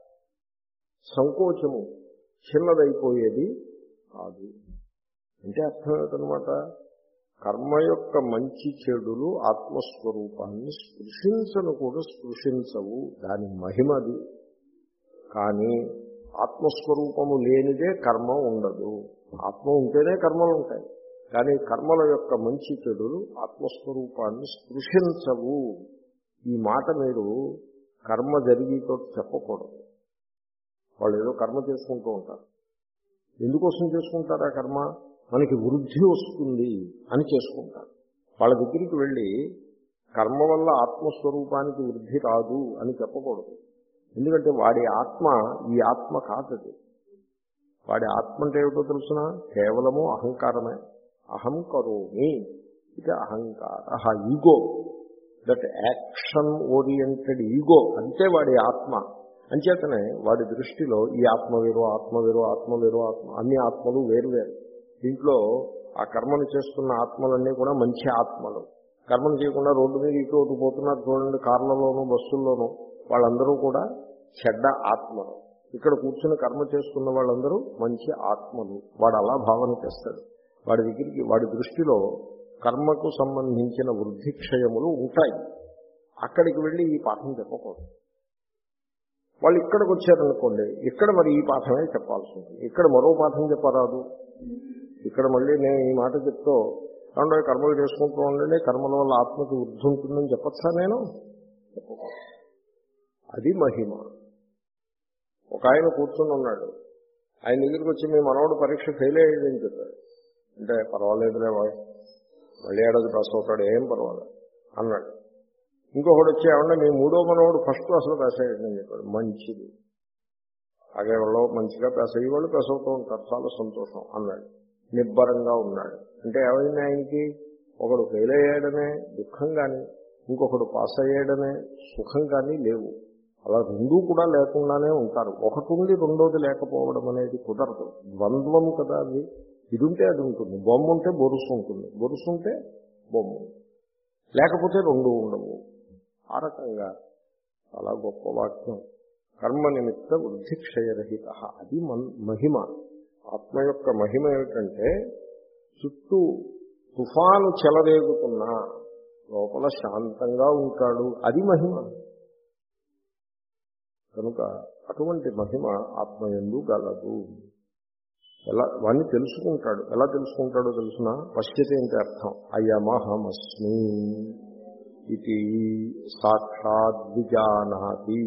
సంకోచము చిన్నదైపోయేది కాదు. అంటే అర్థం ఏంటనమాట, కర్మ యొక్క మంచి చెడులు ఆత్మస్వరూపాన్ని స్పృశించను కూడా స్పృశించవు, దాని మహిమది. కానీ ఆత్మస్వరూపము లేనిదే కర్మ ఉండదు. ఆత్మ ఉంటేనే కర్మలు ఉంటాయి, కానీ కర్మల యొక్క మంచి చెడులు ఆత్మస్వరూపాన్ని స్పృశించవు. ఈ మాట మీరు కర్మ జరిగితో చెప్పకూడదు. వాళ్ళు ఏదో కర్మ చేసుకుంటూ ఉంటారు. ఎందుకోసం చేసుకుంటారు ఆ కర్మ? మనకి వృద్ధి వస్తుంది అని చేసుకుంటారు. వాళ్ళ దగ్గరికి వెళ్ళి కర్మ వల్ల ఆత్మస్వరూపానికి వృద్ధి రాదు అని చెప్పకూడదు. ఎందుకంటే వాడి ఆత్మ ఈ ఆత్మ కాదది. వాడి ఆత్మ అంటే ఏమిటో తెలుసిన, కేవలము అహంకారమే. అహం కరోమి ఇది అహంకార, ego, that action oriented ego, అంతే వాడి ఆత్మ. అంచేతనే వాడి దృష్టిలో ఈ ఆత్మ వేరు, ఆత్మ వేరు, ఆత్మ వేరు, ఆత్మ అన్ని ఆత్మలు వేరు వేరు. దీంట్లో ఆ కర్మను చేస్తున్న ఆత్మలన్నీ కూడా మంచి ఆత్మలు. కర్మను చేయకుండా రోడ్డు మీద ఇటు ఒకటి పోతున్నారు చూడండి, కార్లలోనూ బస్సుల్లోనూ, వాళ్ళందరూ కూడా చెడ్డ ఆత్మలు. ఇక్కడ కూర్చుని కర్మ చేస్తున్న వాళ్ళందరూ మంచి ఆత్మలు. వాడు అలా భావన చేస్తాడు. వాడి దగ్గరికి వాడి దృష్టిలో కర్మకు సంబంధించిన వృద్ధి క్షయములు ఉంటాయి. అక్కడికి వెళ్ళి ఈ పాఠం చెప్పకూడదు. వాళ్ళు ఇక్కడికి వచ్చారనుకోండి, ఇక్కడ మరి ఈ పాఠమే చెప్పాల్సి ఉంటుంది. ఇక్కడ మరో పాఠం చెప్పరాదు. ఇక్కడ మళ్ళీ నేను ఈ మాట చెప్తూ కాబట్టి కర్మలు చేసుకుంటూ ఉండండి, కర్మల వల్ల ఆత్మకి వృద్ధి ఉంటుందని చెప్పచ్చా? నేను చెప్పకూడదు. అది మహిమ. ఒక ఆయన కూర్చొని ఉన్నాడు, ఆయన దగ్గరికి వచ్చి మీ మనవడు పరీక్ష ఫెయిల్ అయ్యేదని చెప్పాడు. అంటే పర్వాలేదులే, మళ్ళీ ఏడాది పాస్ అవుతాడు, ఏం పర్వాలేదు అన్నాడు. ఇంకొకటి వచ్చి ఏమన్నా మీ మూడో మనవడు ఫస్ట్ క్లాస్లో పాస్ అయ్యాడని చెప్పాడు. మంచిది, అలాగే వాళ్ళు మంచిగా పాస్ అయ్యి వాళ్ళు పాస్ అవుతూ ఉంటారు, చాలా సంతోషం అన్నాడు. నిబ్బరంగా ఉన్నాడు. అంటే ఏమైంది ఆయనకి? ఒకడు ఫెయిల్ అయ్యాడనే దుఃఖం కానీ, ఇంకొకడు పాస్ అయ్యాడనే సుఖం కానీ లేవు. అలా రెండూ కూడా లేకుండానే ఉంటారు. ఒకటి ఉండి రెండోది లేకపోవడం అనేది కుదరదు. ద్వంద్వము కదా అది. ఇది ఉంటే అది ఉంటుంది. బొమ్మ ఉంటే బొరుసు ఉంటుంది, బొరుసు ఉంటే బొమ్మ ఉంటుంది, లేకపోతే రెండు ఉండవు. ఆ రకంగా చాలా గొప్ప వాక్యం. కర్మ నిమిత్త వృద్ధి క్షయరహిత, అది మహిమ. ఆత్మ యొక్క మహిమ ఏమిటంటే చుట్టూ తుఫాను చెలరేగుతున్నా లోపల శాంతంగా ఉంటాడు, అది మహిమ. కనుక అటువంటి మహిమ ఆత్మయందు గలదు. ఎలా వాడిని తెలుసుకుంటాడు? ఎలా తెలుసుకుంటాడో తెలుసునా? పశ్యతే అంటే అర్థం అయమహమస్మి ఇది సాక్షాత్ విజానాతి.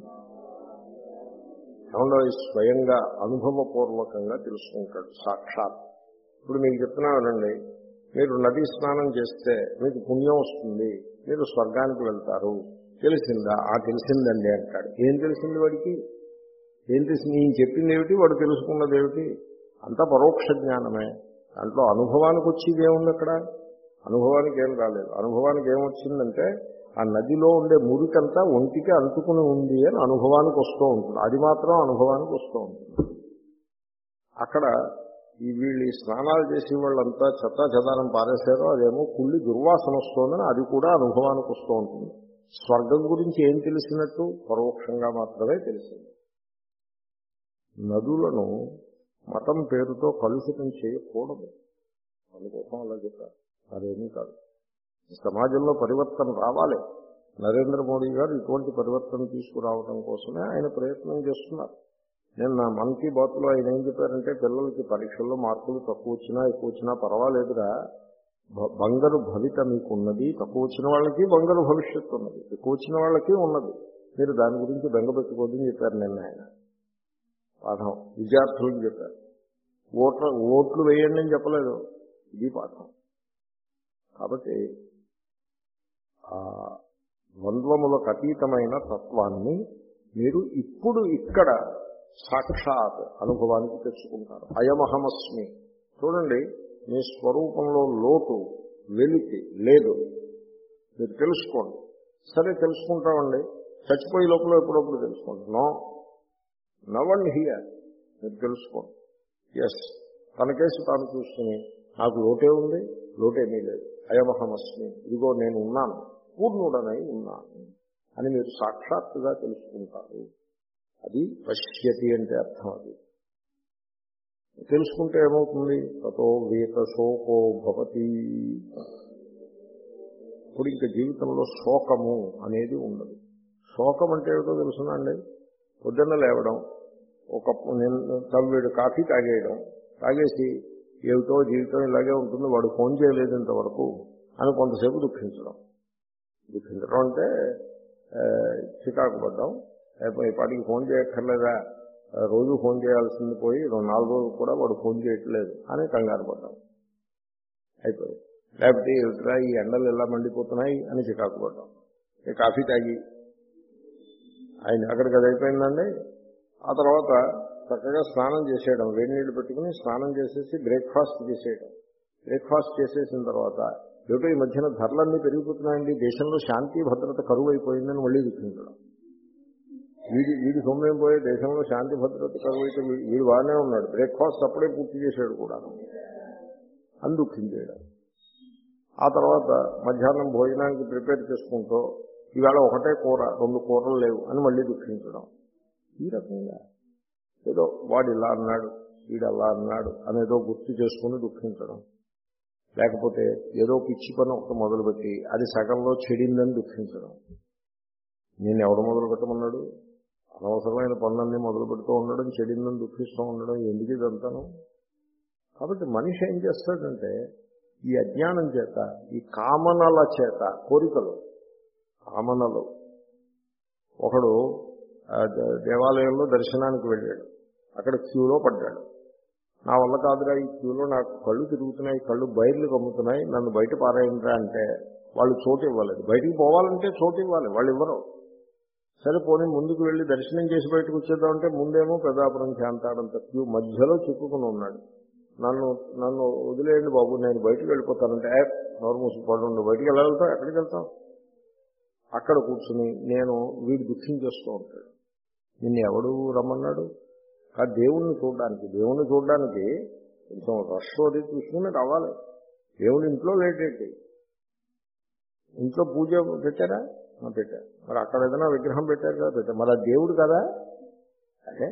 ఏమన్నా స్వయంగా అనుభవపూర్వకంగా తెలుసుకుంటాడు, సాక్షాత్. ఇప్పుడు మీకు చెప్తున్నానండి, మీరు నదీ స్నానం చేస్తే మీకు పుణ్యం వస్తుంది, మీరు స్వర్గానికి వెళ్తారు, తెలిసిందా? ఆ తెలిసిందండి అంటాడు. ఏం తెలిసింది వాడికి? ఏం తెలిసింది? నేను చెప్పింది ఏమిటి, వాడు తెలుసుకున్నది ఏమిటి? అంతా పరోక్ష జ్ఞానమే. దాంట్లో అనుభవానికి వచ్చేది ఏముంది? అక్కడ అనుభవానికి ఏం రాలేదు. అనుభవానికి ఏమొచ్చిందంటే ఆ నదిలో ఉండే మురికంతా ఒంటికి అంటుకుని ఉంది అని అనుభవానికి వస్తూ ఉంటుంది. అది మాత్రం అనుభవానికి వస్తూ ఉంటుంది. అక్కడ ఈ వీళ్ళు స్నానాలు చేసే వాళ్ళంతా చెత్త చెదారం పారేశారో అదేమో కుళ్ళి దుర్వాసన వస్తుందని అది కూడా అనుభవానికి వస్తూ ఉంటుంది. స్వర్గం గురించి ఏం తెలిసినట్టు? పరోక్షంగా మాత్రమే తెలిసింది. నదులను మతం పేరుతో కలుషితం చేయకూడదు, అందుకోసం అలా చెప్పారు. అదేమీ కాదు. సమాజంలో పరివర్తన రావాలి. నరేంద్ర మోడీ గారు ఇటువంటి పరివర్తన తీసుకురావడం కోసమే ఆయన ప్రయత్నం చేస్తున్నారు. నేను నా మన్ కీ బాత్లో ఆయన ఏం చెప్పారంటే, పిల్లలకి పరీక్షల్లో మార్కులు తక్కువ వచ్చినా ఎక్కువ వచ్చినా పర్వాలేదురా, బంగారు భవిత మీకు ఉన్నది, తక్కువ వచ్చిన వాళ్ళకి బంగారు భవిష్యత్తు ఉన్నది, ఎక్కువ వచ్చిన వాళ్ళకి ఉన్నది, మీరు దాని గురించి బెంగపెట్టుకోవద్దని చెప్పారు నిన్న ఆయన. పాఠం విద్యార్థులకు చెప్పారు. ఓట్ల ఓట్లు వేయండి అని చెప్పలేదు, ఇది పాఠం. కాబట్టి ఆ ద్వంద్వములకు అతీతమైన తత్వాన్ని మీరు ఇప్పుడు ఇక్కడ సాక్షాత్ అనుభవానికి తెచ్చుకుంటారు. అయమహమస్మి. చూడండి, మీ స్వరూపంలో లోటు వెలితి లేదు, మీరు తెలుసుకోండి. సరే తెలుసుకుంటామండి, చచ్చిపోయే లోపల ఎప్పుడప్పుడు తెలుసుకోండి. నో నవ్వండి హియర్, మీరు తెలుసుకోండి. ఎస్, తన కేసు తాను చూసుకుని నాకు లోటే ఉంది, లోటేమీ లేదు, అయమహమస్మి, ఇదిగో నేను ఉన్నాను, పూర్ణుడనై ఉన్నాను అని మీరు సాక్షాత్తుగా తెలుసుకుంటారు. అది పశ్యతి అంటే అర్థం. అది తెలుసుకుంటే ఏమవుతుంది? తతో వీత శోకో భవతి. ఇప్పుడు ఇంకా జీవితంలో శోకము అనేది ఉండదు. శోకం అంటే ఏమిటో తెలుసునండి. పొద్దున్న లేవడం, ఒక తవ్వేడు కాఫీ తాగేయడం, తాగేసి ఏమిటో జీవితం ఇలాగే ఉంటుంది, వాడు ఫోన్ చేయలేదు ఇంతవరకు అని కొంతసేపు దుఃఖించడం. దుఃఖించడం అంటే చికాకు పడ్డం, ఈ పాటికి ఫోన్ చేయక్కర్లేదా, రోజు ఫోన్ చేయాల్సింది పోయి నాలుగు రోజులు కూడా వాడు ఫోన్ చేయట్లేదు అని కంగారు పడ్డాం. అయిపోయింది. లేకపోతే ఏమిట్రా ఈ ఎండలు ఎలా మండిపోతున్నాయి అని చికాకు పడ్డాం. ఈ కాఫీ తాగి ఆయన అక్కడికి అది అయిపోయిందండి. ఆ తర్వాత చక్కగా స్నానం చేసేయడం, వేడి నీళ్ళు పెట్టుకుని స్నానం చేసేసి బ్రేక్ఫాస్ట్ చేసేయడం. బ్రేక్ఫాస్ట్ చేసేసిన తర్వాత ఏమిటో ఈ మధ్యన ధరలన్నీ పెరిగిపోతున్నాయండి, దేశంలో శాంతి భద్రత కరువు అయిపోయిందని మళ్ళీ దుఃఖించడం. వీడి వీడి సొమ్మేం పోయే దేశంలో శాంతి భద్రత కరువు అయితే వీడు బాగానే ఉన్నాడు, బ్రేక్ఫాస్ట్ అప్పుడే పూర్తి చేశాడు కూడా అని దుఃఖించేయడం. ఆ తర్వాత మధ్యాహ్నం భోజనానికి ప్రిపేర్ చేసుకుంటూ ఇవాళ ఒకటే కూర, రెండు కూరలు లేవు అని మళ్ళీ దుఃఖించడం. ఈ రకంగా ఏదో వాడు ఇలా అన్నాడు, వీడు అలా అన్నాడు అనేదో గుర్తు చేసుకుని దుఃఖించడం. లేకపోతే ఏదో పిచ్చి పని ఒకటి మొదలుపెట్టి అది సగంలో చెడిందని దుఃఖించడం. నేను ఎవడు మొదలు పెట్టమన్నాడు? అనవసరమైన పనులన్నీ మొదలు పెడుతూ ఉండడం, చెడిందని దుఃఖిస్తూ ఉండడం, ఎందుకు ఇదంతాను? కాబట్టి మనిషి ఏం చేస్తాడంటే ఈ అజ్ఞానం చేత, ఈ కామనల చేత, కోరికలు కామనలు. ఒకడు దేవాలయంలో దర్శనానికి వెళ్ళాడు, అక్కడ క్యూలో పడ్డాడు. నా వల్ల కాదురా, ఈ క్యూలో నాకు కళ్ళు తిరుగుతున్నాయి, కళ్ళు బయర్లు కమ్ముతున్నాయి, నన్ను బయట పారాయంట్రా అంటే వాళ్ళు చోటు ఇవ్వలేదు. బయటికి పోవాలంటే చోటు ఇవ్వాలి, వాళ్ళు ఇవ్వరు. సరే పోనీ ముందుకు వెళ్ళి దర్శనం చేసి బయటకు వచ్చేద్దామంటే ముందేమో పెద్దాపురం శాంతాడంత క్యూ మధ్యలో చిక్కుకుని ఉన్నాడు. నన్ను నన్ను వదిలేయండి బాబు, నేను బయటకు వెళ్ళిపోతానంటే యాప్ నోరు మూసుకుపోవడం, బయటికి ఎలా వెళ్తాం, ఎక్కడికి వెళ్తాం? అక్కడ కూర్చుని నేను వీడు దుఃఖించేస్తూ ఉంటాడు. నిన్ను ఎవడు రమ్మన్నాడు? ఆ దేవుణ్ణి చూడడానికి, దేవుణ్ణి చూడడానికి కొంచెం రష్ అది చూసుకుని రావాలి. దేవుడి ఇంట్లో లేటేంటి? ఇంట్లో పూజ పెట్టారా? పెట్టారు. మరి అక్కడ ఏదైనా విగ్రహం పెట్టారు కదా, పెట్టారు. మరి ఆ దేవుడు కదా. అంటే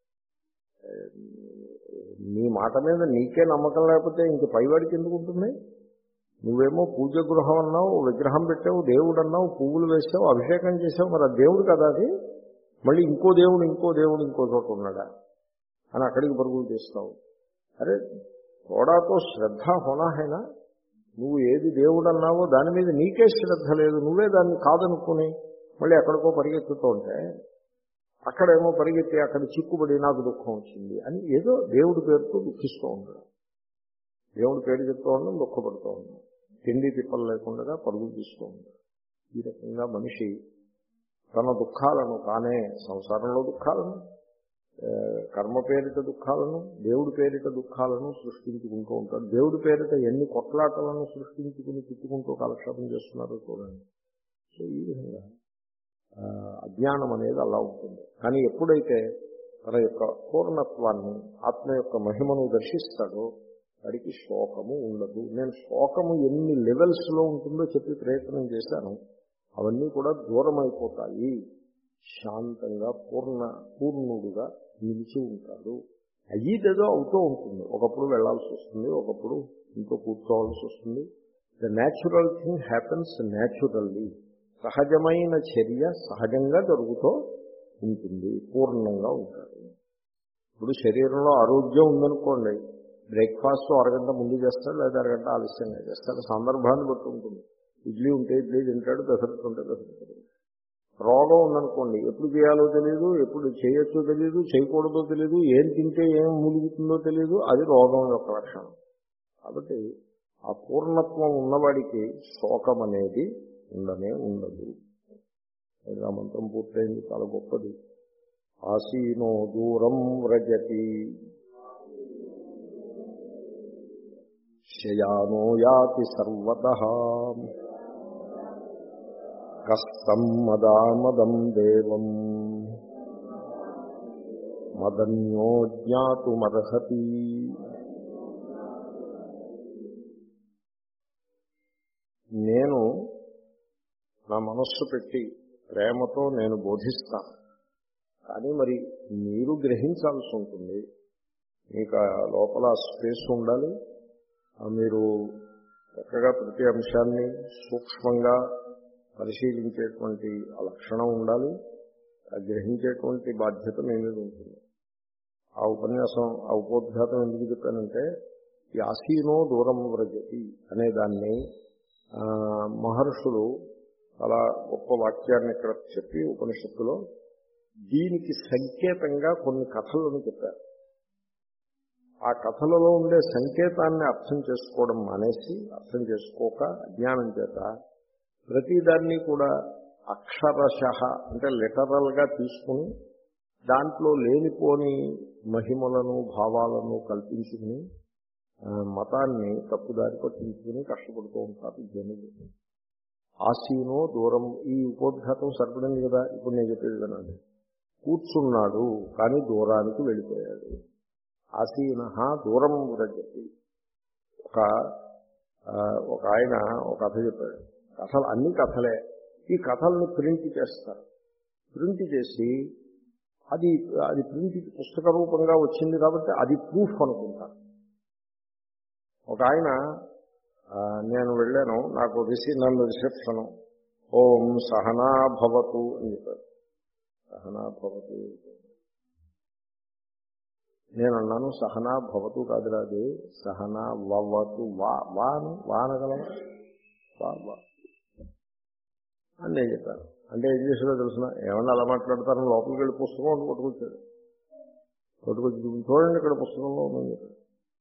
నీ మాట మీద నీకే నమ్మకం లేకపోతే ఇంక పైవాడికి ఎందుకు ఉంటుంది? నువ్వేమో పూజ గృహం అన్నావు, విగ్రహం పెట్టావు, దేవుడు అన్నావు, పువ్వులు వేసావు, అభిషేకం చేసావు. మరి ఆ దేవుడు కదా అది. మళ్ళీ ఇంకో దేవుడు ఇంకో దేవుడు ఇంకో చోట ఉన్నాడా అని అక్కడికి పరుగులు తీస్తావు. అరే తోడాతో శ్రద్ధ హోనాహైనా, నువ్వు ఏది దేవుడు అన్నావో దాని మీద నీకే శ్రద్ధ లేదు, నువ్వే దాన్ని కాదనుకుని మళ్ళీ ఎక్కడికో పరిగెత్తుతూ ఉంటే అక్కడేమో పరిగెత్తి అక్కడ చిక్కుబడి నాకు దుఃఖం వచ్చింది అని ఏదో దేవుడి పేరుతో దుఃఖిస్తూ ఉండడం, దేవుడి పేరు చెప్తూ ఉండడం, దుఃఖపడుతూ ఉండడం, తిండి తిప్పలు లేకుండా పరుగులు తీస్తూ ఉండడం. ఈ రకంగా మనిషి తన దుఃఖాలను తానే, సంసారంలో దుఃఖాలను, కర్మ పేరిట దుఃఖాలను, దేవుడి పేరిట దుఃఖాలను సృష్టించుకుంటూ ఉంటాడు. దేవుడి పేరిట ఎన్ని కొట్లాటలను సృష్టించుకుని తిట్టుకుంటూ కాలక్షేపం చేస్తున్నారో చూడండి. సో ఈ విధంగా అజ్ఞానం అనేది అలా ఉంటుంది. కానీ ఎప్పుడైతే తన యొక్క పూర్ణత్వాన్ని, ఆత్మ యొక్క మహిమను దర్శిస్తాడో వాడికి శోకము ఉండదు. నేను శోకము ఎన్ని లెవెల్స్లో ఉంటుందో చెప్పి ప్రయత్నం చేశాను. అవన్నీ కూడా దూరం అయిపోతాయి. శాంతంగా పూర్ణ పూర్ణుడుగా నిలిచి ఉంటాడు. అయ్యేదేదో అవుతూ ఉంటుంది. ఒకప్పుడు వెళ్లాల్సి వస్తుంది, ఒకప్పుడు ఇంట్లో కూర్చోవాల్సి వస్తుంది. The natural thing happens naturally. సహజమైన చర్య సహజంగా జరుగుతూ ఉంటుంది. పూర్ణంగా ఉంటాడు. ఇప్పుడు శరీరంలో ఆరోగ్యం ఉందనుకోండి, బ్రేక్ఫాస్ట్ అరగంట ముందు చేస్తాడు, లేదా అరగంట ఆలస్యంగా చేస్తాడు. సందర్భాన్ని బట్టి ఉంటుంది. ఇడ్లీ ఉంటే ఇడ్లీ తింటాడు, దసరత్తు ఉంటే దసరత్తు. రోగం ఉందనుకోండి, ఎప్పుడు చేయాలో తెలియదు, ఎప్పుడు చేయొచ్చో తెలియదు, చేయకూడదో తెలియదు, ఏం తింటే ఏం ములుగుతుందో తెలియదు. అది రోగం యొక్క లక్షణం. కాబట్టి ఆ పూర్ణత్వం ఉన్నవాడికి శోకం అనేది ఉండనే ఉండదు. ఆ మంత్రం పూర్తయింది, చాలా గొప్పది. ఆసీనో దూరం వ్రజతి శయానో యాతి సర్వతః కష్టం మదామదం దేవం మదన్యో జ్ఞాతుమర్హతి. నేను నా మనస్సు పెట్టి ప్రేమతో నేను బోధిస్తాను. కానీ మరి మీరు గ్రహించాల్సి ఉంటుంది. మీకు లోపల స్పేస్ ఉండాలి. మీరు చక్కగా ప్రతి అంశాన్ని సూక్ష్మంగా పరిశీలించేటువంటి ఆ లక్షణం ఉండాలి. గ్రహించేటువంటి బాధ్యత మీ మీద ఉంటుంది. ఆ ఉపన్యాసం ఆ ఉపోద్ఘాతం ఎందుకు చెప్పానంటే ఈ ఆసీనో దూరం వ్రజతి అనే దాన్ని మహర్షులు చాలా గొప్ప వాక్యాన్ని ఇక్కడ చెప్పి ఉపనిషత్తులో దీనికి సంకేతంగా కొన్ని కథలను చెప్పారు. ఆ కథలలో ఉండే సంకేతాన్ని అర్థం చేసుకోవడం మానేసి, అర్థం చేసుకోక అజ్ఞానం చేత ప్రతిదాన్ని కూడా అక్షరశః అంటే లిటరల్గా తీసుకుని దాంట్లో లేనిపోని మహిమలను భావాలను కల్పించుకుని మతాన్ని తప్పుదారి పట్టించుకుని కష్టపడుతూ ఉంటారు జనులు. ఆసీనో దూరం, ఈ ఉపోద్ఘాతం సరిపడింది కదా. ఇప్పుడు నేను చెప్పేది వినండి. కూర్చున్నాడు కానీ దూరానికి వెళ్ళిపోయాడు. ఆసీన దూరం వ్రజతి. ఒక ఒక ఆయన ఒక కథ చెప్పాడు. కథలు అన్ని కథలే. ఈ కథల్ని ప్రింట్ చేస్తారు. ప్రింట్ చేసి అది అది ప్రింట్ పుస్తక రూపంగా వచ్చింది కాబట్టి అది ప్రూఫ్ అనుకుంటారు. ఒక ఆయన నేను వెళ్ళాను, నాకు రిసి నన్ను రిసెప్షను ఓం సహనా భవతు అని చెప్పారు. సహనా భవతు. నేను అన్నాను సహనా భవతు కాదురా, అది సహనా వవతు. వా వాను వానగలం వా వా అని నేను చెప్పాను. అంటే ఏం చేసాడో తెలుసిన, ఏమన్నా అలా మాట్లాడతారని లోపలికి వెళ్ళి పుస్తకం అని పట్టుకొచ్చాడు. పట్టుకొచ్చి చూడండి ఇక్కడ పుస్తకంలో ఉందని చెప్పాడు.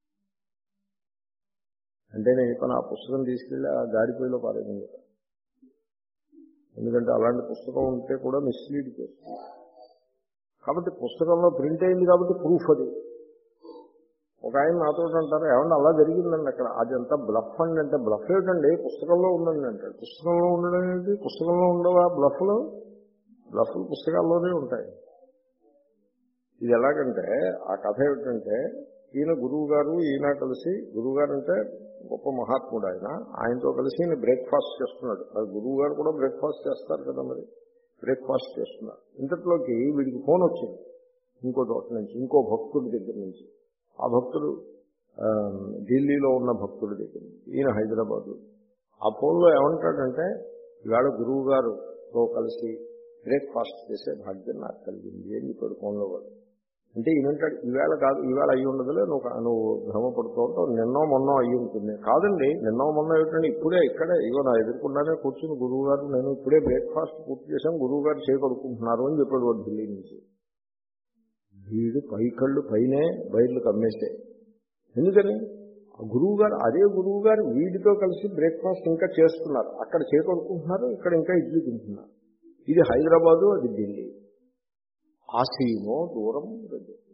అంటే నేను చెప్పాను ఆ పుస్తకం తీసుకెళ్ళి ఆ గాడిపోయిలో పారేదని చెప్పాను. ఎందుకంటే అలాంటి పుస్తకం ఉంటే కూడా మిస్లీడ్ చేస్తుంది. కాబట్టి పుస్తకంలో ప్రింట్ అయింది కాబట్టి ప్రూఫ్ అది. ఒక ఆయన నాతో అంటారు, ఏమన్నా అలా జరిగిందండి అక్కడ, అదంతా బ్లఫ్ అండి. అంటే బ్లఫ్ ఏమిటండి, పుస్తకంలో ఉందండి అంటాడు. పుస్తకంలో ఉండడం ఏంటి? పుస్తకంలో ఉండవా బ్లఫ్లు? బ్లఫ్లు పుస్తకాల్లోనే ఉంటాయి. ఇది ఎలాగంటే ఆ కథ ఏమిటంటే, ఈయన గురువు గారు ఈయన కలిసి, గురువు గారు అంటే గొప్ప మహాత్ముడు ఆయన, ఆయనతో కలిసి ఈయన బ్రేక్ఫాస్ట్ చేస్తున్నాడు. అది గురువు గారు కూడా బ్రేక్ఫాస్ట్ చేస్తారు కదా, మరి బ్రేక్ఫాస్ట్ చేస్తున్నారు. ఇంతట్లోకి వీడికి ఫోన్ వచ్చింది ఇంకో చోట నుంచి, ఇంకో భక్తుడి దగ్గర నుంచి. ఆ భక్తుడు ఢిల్లీలో ఉన్న భక్తుడి దగ్గర నుంచి, ఈయన హైదరాబాదు. ఆ ఫోన్లో ఏమంటాడంటే, ఇవాళ గురువు గారుతో కలిసి బ్రేక్ఫాస్ట్ చేసే భాగ్యం నాకు కలిగింది అని చెప్పాడు ఫోన్లో వాడు. అంటే ఈయనంటాడు, ఈవేళ కాదు, ఈవేళ అయ్యి ఉండదులే, నువ్వు నువ్వు భ్రమపడుతూ ఉంటావు, నిన్నో మొన్నో అయ్యి ఉంటుంది. కాదండి, నిన్నో మొన్న ఏమిటండి, ఇప్పుడే ఇక్కడే ఇగో నా ఎదుర్కొండానే కూర్చుని గురువు గారు నేను ఇప్పుడే బ్రేక్ఫాస్ట్ పూర్తి చేశాను, గురువు గారు చేయగలుగుతున్నారు అని చెప్పాడు వాడు ఢిల్లీ నుంచి. వీడు పై కళ్ళు పైనే బయర్లు కమ్మేసే. ఎందుకని? గురువు గారు, అదే గురువు గారు వీడితో కలిసి బ్రేక్ఫాస్ట్ ఇంకా చేస్తున్నారు, అక్కడ చేయగలుగుతున్నారు, ఇక్కడ ఇంకా ఇడ్లీ తింటున్నారు. ఇది హైదరాబాదు, అది ఢిల్లీ. ఆసీనో దూరం వ్రజతి.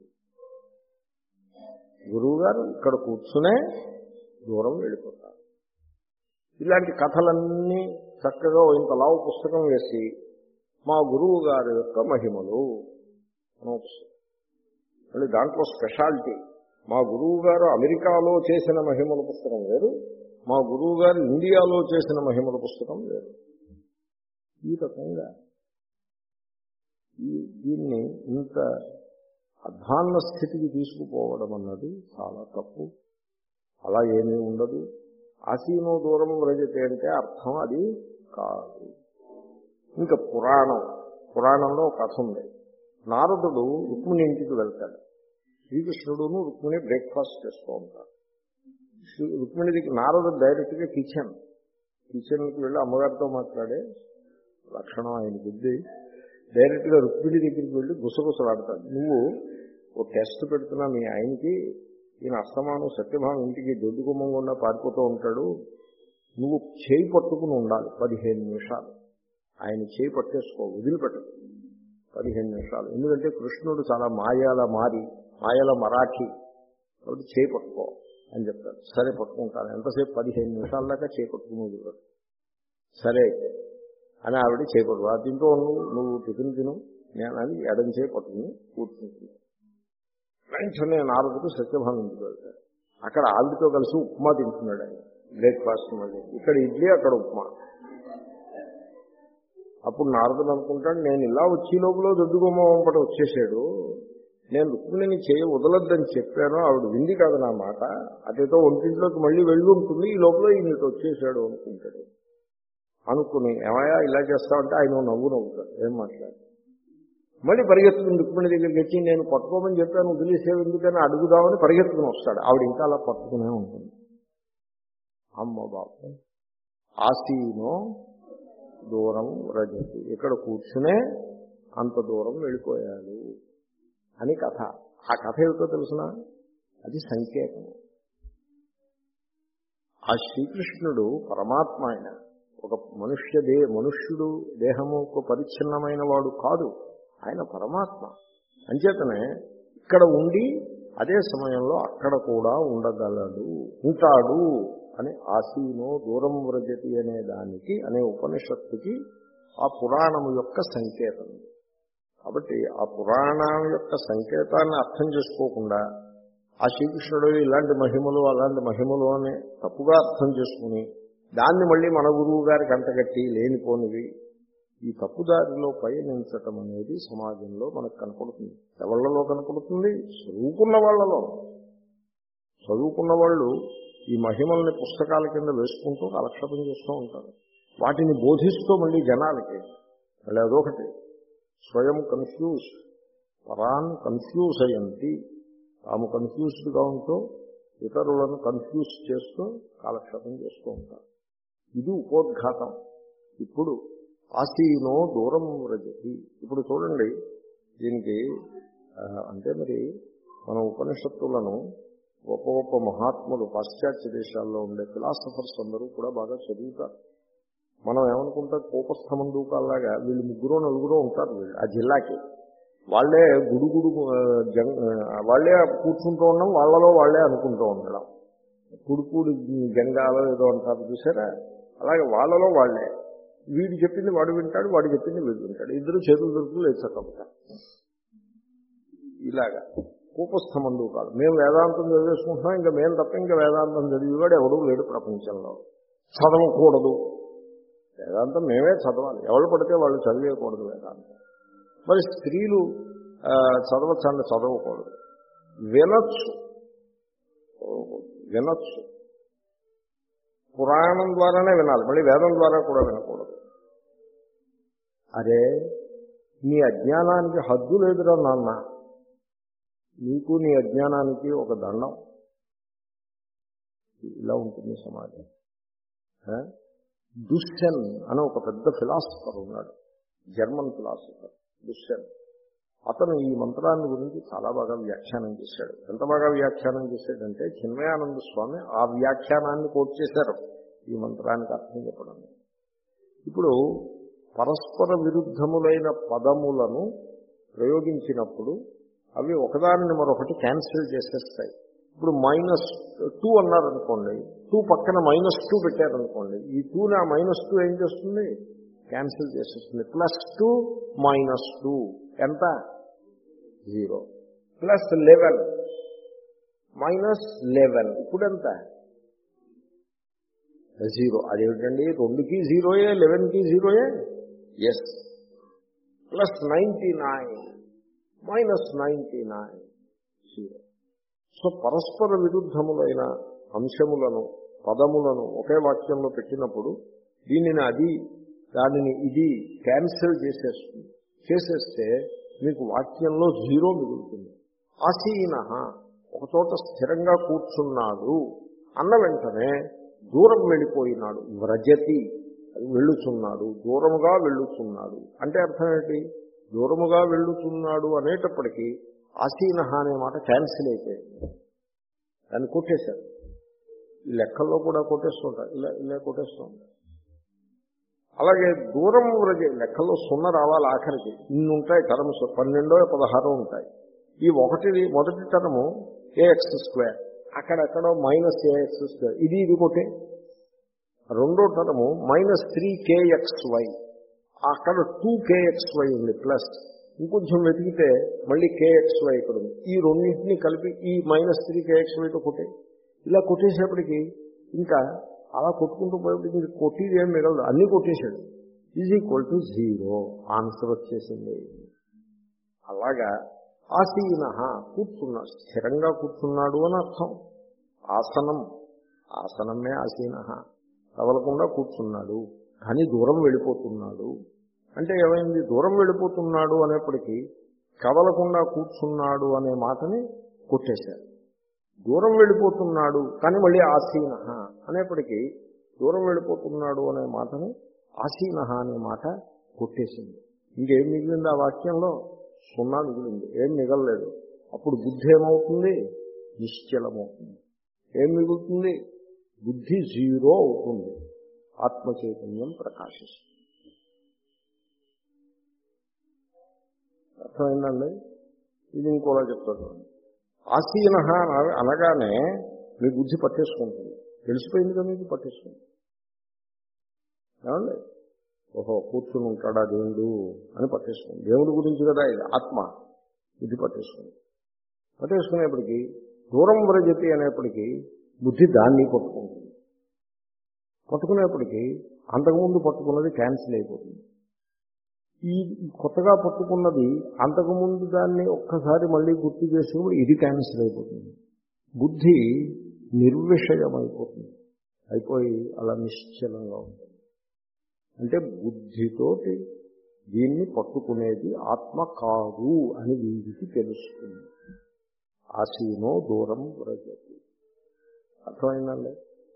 గురువు గారు ఇక్కడ కూర్చునే దూరం వెళ్ళిపోతారు. ఇలాంటి కథలన్నీ చక్కగా ఇంత లావు పుస్తకం వేసి మా గురువు గారి యొక్క మహిమలు అనే పుస్తకం. మళ్ళీ దాంట్లో స్పెషాలిటీ, మా గురువు గారు అమెరికాలో చేసిన మహిమల పుస్తకం వేరు, మా గురువు గారు ఇండియాలో చేసిన మహిమల పుస్తకం వేరు. ఈ రకంగా ఈ దీన్ని ఇంత అధ్వాన్న స్థితికి తీసుకుపోవడం అన్నది చాలా తప్పు. అలా ఏమీ ఉండదు. ఆసీనో దూరం వ్రజతే అంటే అర్థం అది కాదు. ఇంకా పురాణం, పురాణంలో ఒక కథ ఉంది. నారదుడు రుక్మిణి ఇంటికి వెళ్తాడు. శ్రీకృష్ణుడును రుక్మిణి బ్రేక్ఫాస్ట్ చేస్తూ ఉంటారు. రుక్మిణి దగ్గర నారదుడు డైరెక్ట్గా కిచెన్ కిచెన్కి వెళ్ళి అమ్మగారితో మాట్లాడే లక్షణం ఆయన బుద్ధి. డైరెక్ట్గా రుక్మిణి దగ్గరికి వెళ్ళి గుసగుసలాడతాడు. నువ్వు ఓ టెస్ట్ పెడుతున్నా మీ ఆయనకి, ఈయన అస్తమానం సత్యభామ ఇంటికి దొడ్డు గుమ్మంగా పారిపోతూ ఉంటాడు, నువ్వు చేయి పట్టుకుని ఉండాలి పదిహేను నిమిషాలు. ఆయన చేయి పట్టేసుకో, వదిలిపెట్టదు పదిహేను నిమిషాలు. ఎందుకంటే కృష్ణుడు చాలా మాయాల మారి మాయల మరాఠీ, కాబట్టి చేయి పట్టుకో అని చెప్తాడు. సరే పట్టుకుంటాను. ఎంతసేపు? పదిహేను నిమిషాల దాకా చేయి పట్టుకుని వదిలిపెట్టు. సరే అయితే అని ఆవిడ చేపట్టు, ఆ తింటూ నువ్వు నువ్వు టిఫిన్ తిను, నేను అది ఎడం చేయి పట్టుకుని కూర్చుంటుంది. వెంటనే నారదుడు సత్యభామ ఇంటికి వెళ్తాడు. అక్కడ ఆవిడతో కలిసి ఉప్మా తింటున్నాడు ఆయన బ్రేక్ఫాస్ట్. మళ్ళీ ఇక్కడ ఇడ్లీ, అక్కడ ఉప్మా. అప్పుడు నారదుడు అనుకుంటాడు, నేను ఇలా వచ్చే లోపల దొడ్డుగొమ్మ వంపట వచ్చేసాడు, నేను రుక్మిణిని చేయ వదలొద్దని చెప్పాను, ఆవిడ వింది కాదు నా మాట, అదేదో ఒంటింట్లోకి మళ్ళీ వెళ్ళి ఉంటుంది, ఈ లోపల ఈయనకి వచ్చేసాడు అనుకుంటాడు. అనుకుని ఏమయ్యా ఇలా చేస్తామంటే ఆయన నవ్వు నవ్వుతాడు, ఏం మాట్లాడు. మళ్ళీ పరిగెత్తుకుని రుక్మిణి దగ్గరికి వచ్చి నేను పట్టుకోమని చెప్పాను వదిలేసేవి ఎందుకని అడుగుదామని పరిగెత్తుకుని వస్తాడు. ఆవిడ ఇంకా అలా పట్టుకునే ఉంటుంది. అమ్మ బాబు ఆసీనో దూరం రజతి, ఇక్కడ కూర్చునే అంత దూరం వెళ్ళిపోయాడు అని కథ. ఆ కథ ఏమిటో తెలుసిన, అది సంకేతం. ఆ శ్రీకృష్ణుడు పరమాత్మ, ఆయన ఒక మనుష్య దే మనుష్యుడు దేహముకు పరిచ్ఛిన్నమైన వాడు కాదు, ఆయన పరమాత్మ. అంచేతనే ఇక్కడ ఉండి అదే సమయంలో అక్కడ కూడా ఉండగలడు, ఉంటాడు అని ఆసీనో దూరం వ్రజతి అనే దానికి, అనే ఉపనిషత్తుకి ఆ పురాణము యొక్క సంకేతం. కాబట్టి ఆ పురాణం యొక్క సంకేతాన్ని అర్థం చేసుకోకుండా ఆ శ్రీకృష్ణుడు ఇలాంటి మహిమలు అలాంటి మహిమలు అని తప్పుగా అర్థం చేసుకుని దాన్ని మళ్ళీ మన గురువు గారికి అంటగట్టి లేనిపోనివి ఈ తప్పుదారిలో పయనించటం అనేది సమాజంలో మనకు కనపడుతుంది. ఎవళ్లలో కనపడుతుంది? చదువుకున్న వాళ్లలో. చదువుకున్న వాళ్ళు ఈ మహిమల్ని పుస్తకాల కింద వేసుకుంటూ కాలక్షేపం చేస్తూ ఉంటారు. వాటిని బోధిస్తూ మళ్ళీ జనాలకి మళ్ళీ అదొకటి స్వయం కన్ఫ్యూజ్, పరాన్ కన్ఫ్యూజ్ అయ్యంతి, తాము కన్ఫ్యూజ్డ్గా ఉంటూ ఇతరులను కన్ఫ్యూజ్ చేస్తూ కాలక్షేపం చేస్తూ ఉంటారు. ఇది ఉపోద్ఘాతం. ఇప్పుడు ఆసీనో దూరం వ్రజతి. ఇప్పుడు చూడండి, దీనికి అంటే మరి మన ఉపనిషత్తులను గొప్ప గొప్ప మహాత్ములు పాశ్చాత్య దేశాల్లో ఉండే ఫిలాసఫర్స్ అందరూ కూడా బాగా చదువుతారు. మనం ఏమనుకుంటాం, కోపస్థమందూకాల్లాగా వీళ్ళు ముగ్గురు నలుగురు ఉంటారు వీళ్ళు ఆ జిల్లాకి, వాళ్లే గుడుగుడు వాళ్లే కూర్చుంటూ ఉండడం, వాళ్లలో వాళ్లే అనుకుంటూ ఉండడం, కుడుకుడు జంగాలో ఏదో అంటారు చూసారా, అలాగే వాళ్ళలో వాళ్లే. వీడు చెప్పింది వాడు వింటాడు, వాడు చెప్పింది వీడు వింటాడు, ఇద్దరు చేతులు దొరుకులు లేచకపోతారు. ఇలాగా కూపస్థమందూకాలు. మేము వేదాంతం చదివేసుకుంటున్నాం, ఇంకా మేము తప్ప ఇంకా వేదాంతం చదివేవాడు ఎవడూ లేడు ప్రపంచంలో. చదవకూడదు వేదాంతం, మేమే చదవాలి, ఎవరు పడితే వాళ్ళు చదివేయకూడదు వేదాంతం. మరి స్త్రీలు చదవచ్చండి, చదవకూడదు. వినొచ్చు వినొచ్చు పురాణం ద్వారానే వినాలి, మళ్ళీ వేదం ద్వారా కూడా వినకూడదు. అరే నీ అజ్ఞానానికి హద్దు లేదురా నాన్న, నీకు నీ అజ్ఞానానికి ఒక దండం. ఇలా ఉంటుంది సమాజం. దుష్యన్ అని ఒక పెద్ద ఫిలాసఫర్ ఉన్నాడు, జర్మన్ ఫిలాసఫర్ దుష్యన్. అతను ఈ మంత్రాన్ని గురించి చాలా బాగా వ్యాఖ్యానం చేశాడు. ఎంత బాగా వ్యాఖ్యానం చేశాడంటే చిన్మయానంద స్వామి ఆ వ్యాఖ్యానాన్ని కోట్ చేశారు ఈ మంత్రానికి అర్థం చెప్పడం. ఇప్పుడు పరస్పర విరుద్ధములైన పదములను ప్రయోగించినప్పుడు అవి ఒకదానిని మరొకటి క్యాన్సిల్ చేసేస్తాయి. ఇప్పుడు మైనస్ టూ అన్నారనుకోండి, టూ పక్కన మైనస్ టూ పెట్టారనుకోండి, ఈ టూని ఆ మైనస్ టూ ఏం చేస్తుంది? క్యాన్సిల్ చేసేస్తుంది. ప్లస్ టూ మైనస్ టూ ఎంత? Zero. Plus eleven minus eleven ఇప్పుడు ఎంత? జీరో. అదేమిటండి, రెండుకి జీరోయే, లెవెన్కి జీరోయే. Yes. Plus ninety nine minus ninety nine zero. So పరస్పర విరుద్ధములైన అంశములను, పదములను ఒకే వాక్యంలో పెట్టినప్పుడు దీనిని అది, దానిని ఇది క్యాన్సిల్ చేసేస్తుంది. చేసేస్తే మీకు వాక్యంలో జీరో మిగులుతుంది. ఆసీన ఒకచోట స్థిరంగా కూర్చున్నాడు అన్న వెంటనే దూరం వెళ్ళిపోయినాడు. వ్రజతి వెళ్ళుచున్నాడు, దూరముగా వెళ్ళుచున్నాడు అంటే అర్థం ఏంటి? దూరముగా వెళ్ళుచున్నాడు అనేటప్పటికీ ఆసీన అనే మాట క్యాన్సిల్ అయిపోయింది, దాన్ని కొట్టేశారు. ఈ లెక్కల్లో కూడా కొట్టేస్తుంటారు, ఇలా ఇలా కొట్టేస్తూ ఉంటారు. అలాగే దూరం వ్రజ లెక్కల్లో సున్న రావాలి ఆఖరికి. ఇన్ని ఉంటాయి టర్మ్స్, పన్నెండో పదహారో ఉంటాయి. ఈ ఒకటి మొదటి టర్ము ఏఎక్స్ స్క్వేర్, అక్కడెక్కడో మైనస్ ఏఎక్స్ స్క్వేర్, ఇది ఇది కొట్టే. రెండో term minus three k x y, అక్కడ టూ కేఎక్స్ వై ఉంది ప్లస్. ఇంకొంచెం వెతికితే మళ్ళీ కేఎక్స్ వై ఇక్కడ ఉంది. ఈ రెండింటినీ కలిపి ఈ మైనస్ త్రీ కేఎక్స్ వైతో కొట్టే. ఇలా కొట్టేసేపటికి ఇంకా అలా కొట్టుకుంటూ పోయేప్పటికి ఇంక కొట్టేది ఏం మిగలదు, అన్నీ కొట్టేశాడు. Is equal to zero. Answer వచ్చేసింది. అలాగా ఆసీన కూర్చున్నాడు, స్థిరంగా కూర్చున్నాడు అని అర్థం. ఆసనం, ఆసనమే ఆసీన, కదలకుండా కూర్చున్నాడు. కానీ దూరం వెళ్ళిపోతున్నాడు అంటే ఏమైంది? దూరం వెళ్ళిపోతున్నాడు అనేప్పటికీ కదలకుండా కూర్చున్నాడు అనే మాటని కొట్టేశారు. దూరం వెళ్ళిపోతున్నాడు కానీ మళ్ళీ ఆసీన అనేప్పటికీ దూరం వెళ్ళిపోతున్నాడు అనే మాటని ఆసీన అనే మాట కొట్టేసింది. ఇంకేం మిగిలింది ఆ వాక్యంలో? సున్నా మిగిలింది, ఏం మిగలలేదు. అప్పుడు బుద్ధి ఏమవుతుంది? నిశ్చలమవుతుంది. ఏం మిగులుతుంది? బుద్ధి జీరో అవుతుంది. ఆత్మ చైతన్యం ప్రకాశిస్తుంది. అర్థమైందండి? ఇది ఇంకోలా చెప్తాను. ఆసీన అనగానే మీ బుద్ధి పట్టేసుకుంటుంది. తెలిసిపోయింది కదా, మీకు పట్టేసుకుంటుంది. ఏమండి? ఓహో, కూర్చుని ఉంటాడా దేవుడు అని పట్టేసుకుంది. దేవుడి గురించి కదా ఇది, ఆత్మ. బుద్ధి పట్టేసుకుంది. పట్టేసుకునేప్పటికీ దూరం వ్రజతి అనేప్పటికీ బుద్ధి దాన్ని పట్టుకుంటుంది. పట్టుకునేప్పటికీ అంతకుముందు పట్టుకున్నది క్యాన్సిల్ అయిపోతుంది. ఈ కొత్తగా పట్టుకున్నది అంతకుముందు దాన్ని ఒక్కసారి మళ్ళీ గుర్తు చేసినప్పుడు ఇది క్యాన్సిల్ అయిపోతుంది. బుద్ధి నిర్విషయమైపోతుంది. అయిపోయి అలా నిశ్చలంగా ఉంటుంది. అంటే బుద్ధితోటి దీన్ని పట్టుకునేది ఆత్మ కాదు అని వీడికి తెలుస్తుంది. ఆసీనో దూరం వ్రజతి. అర్థమైందండి?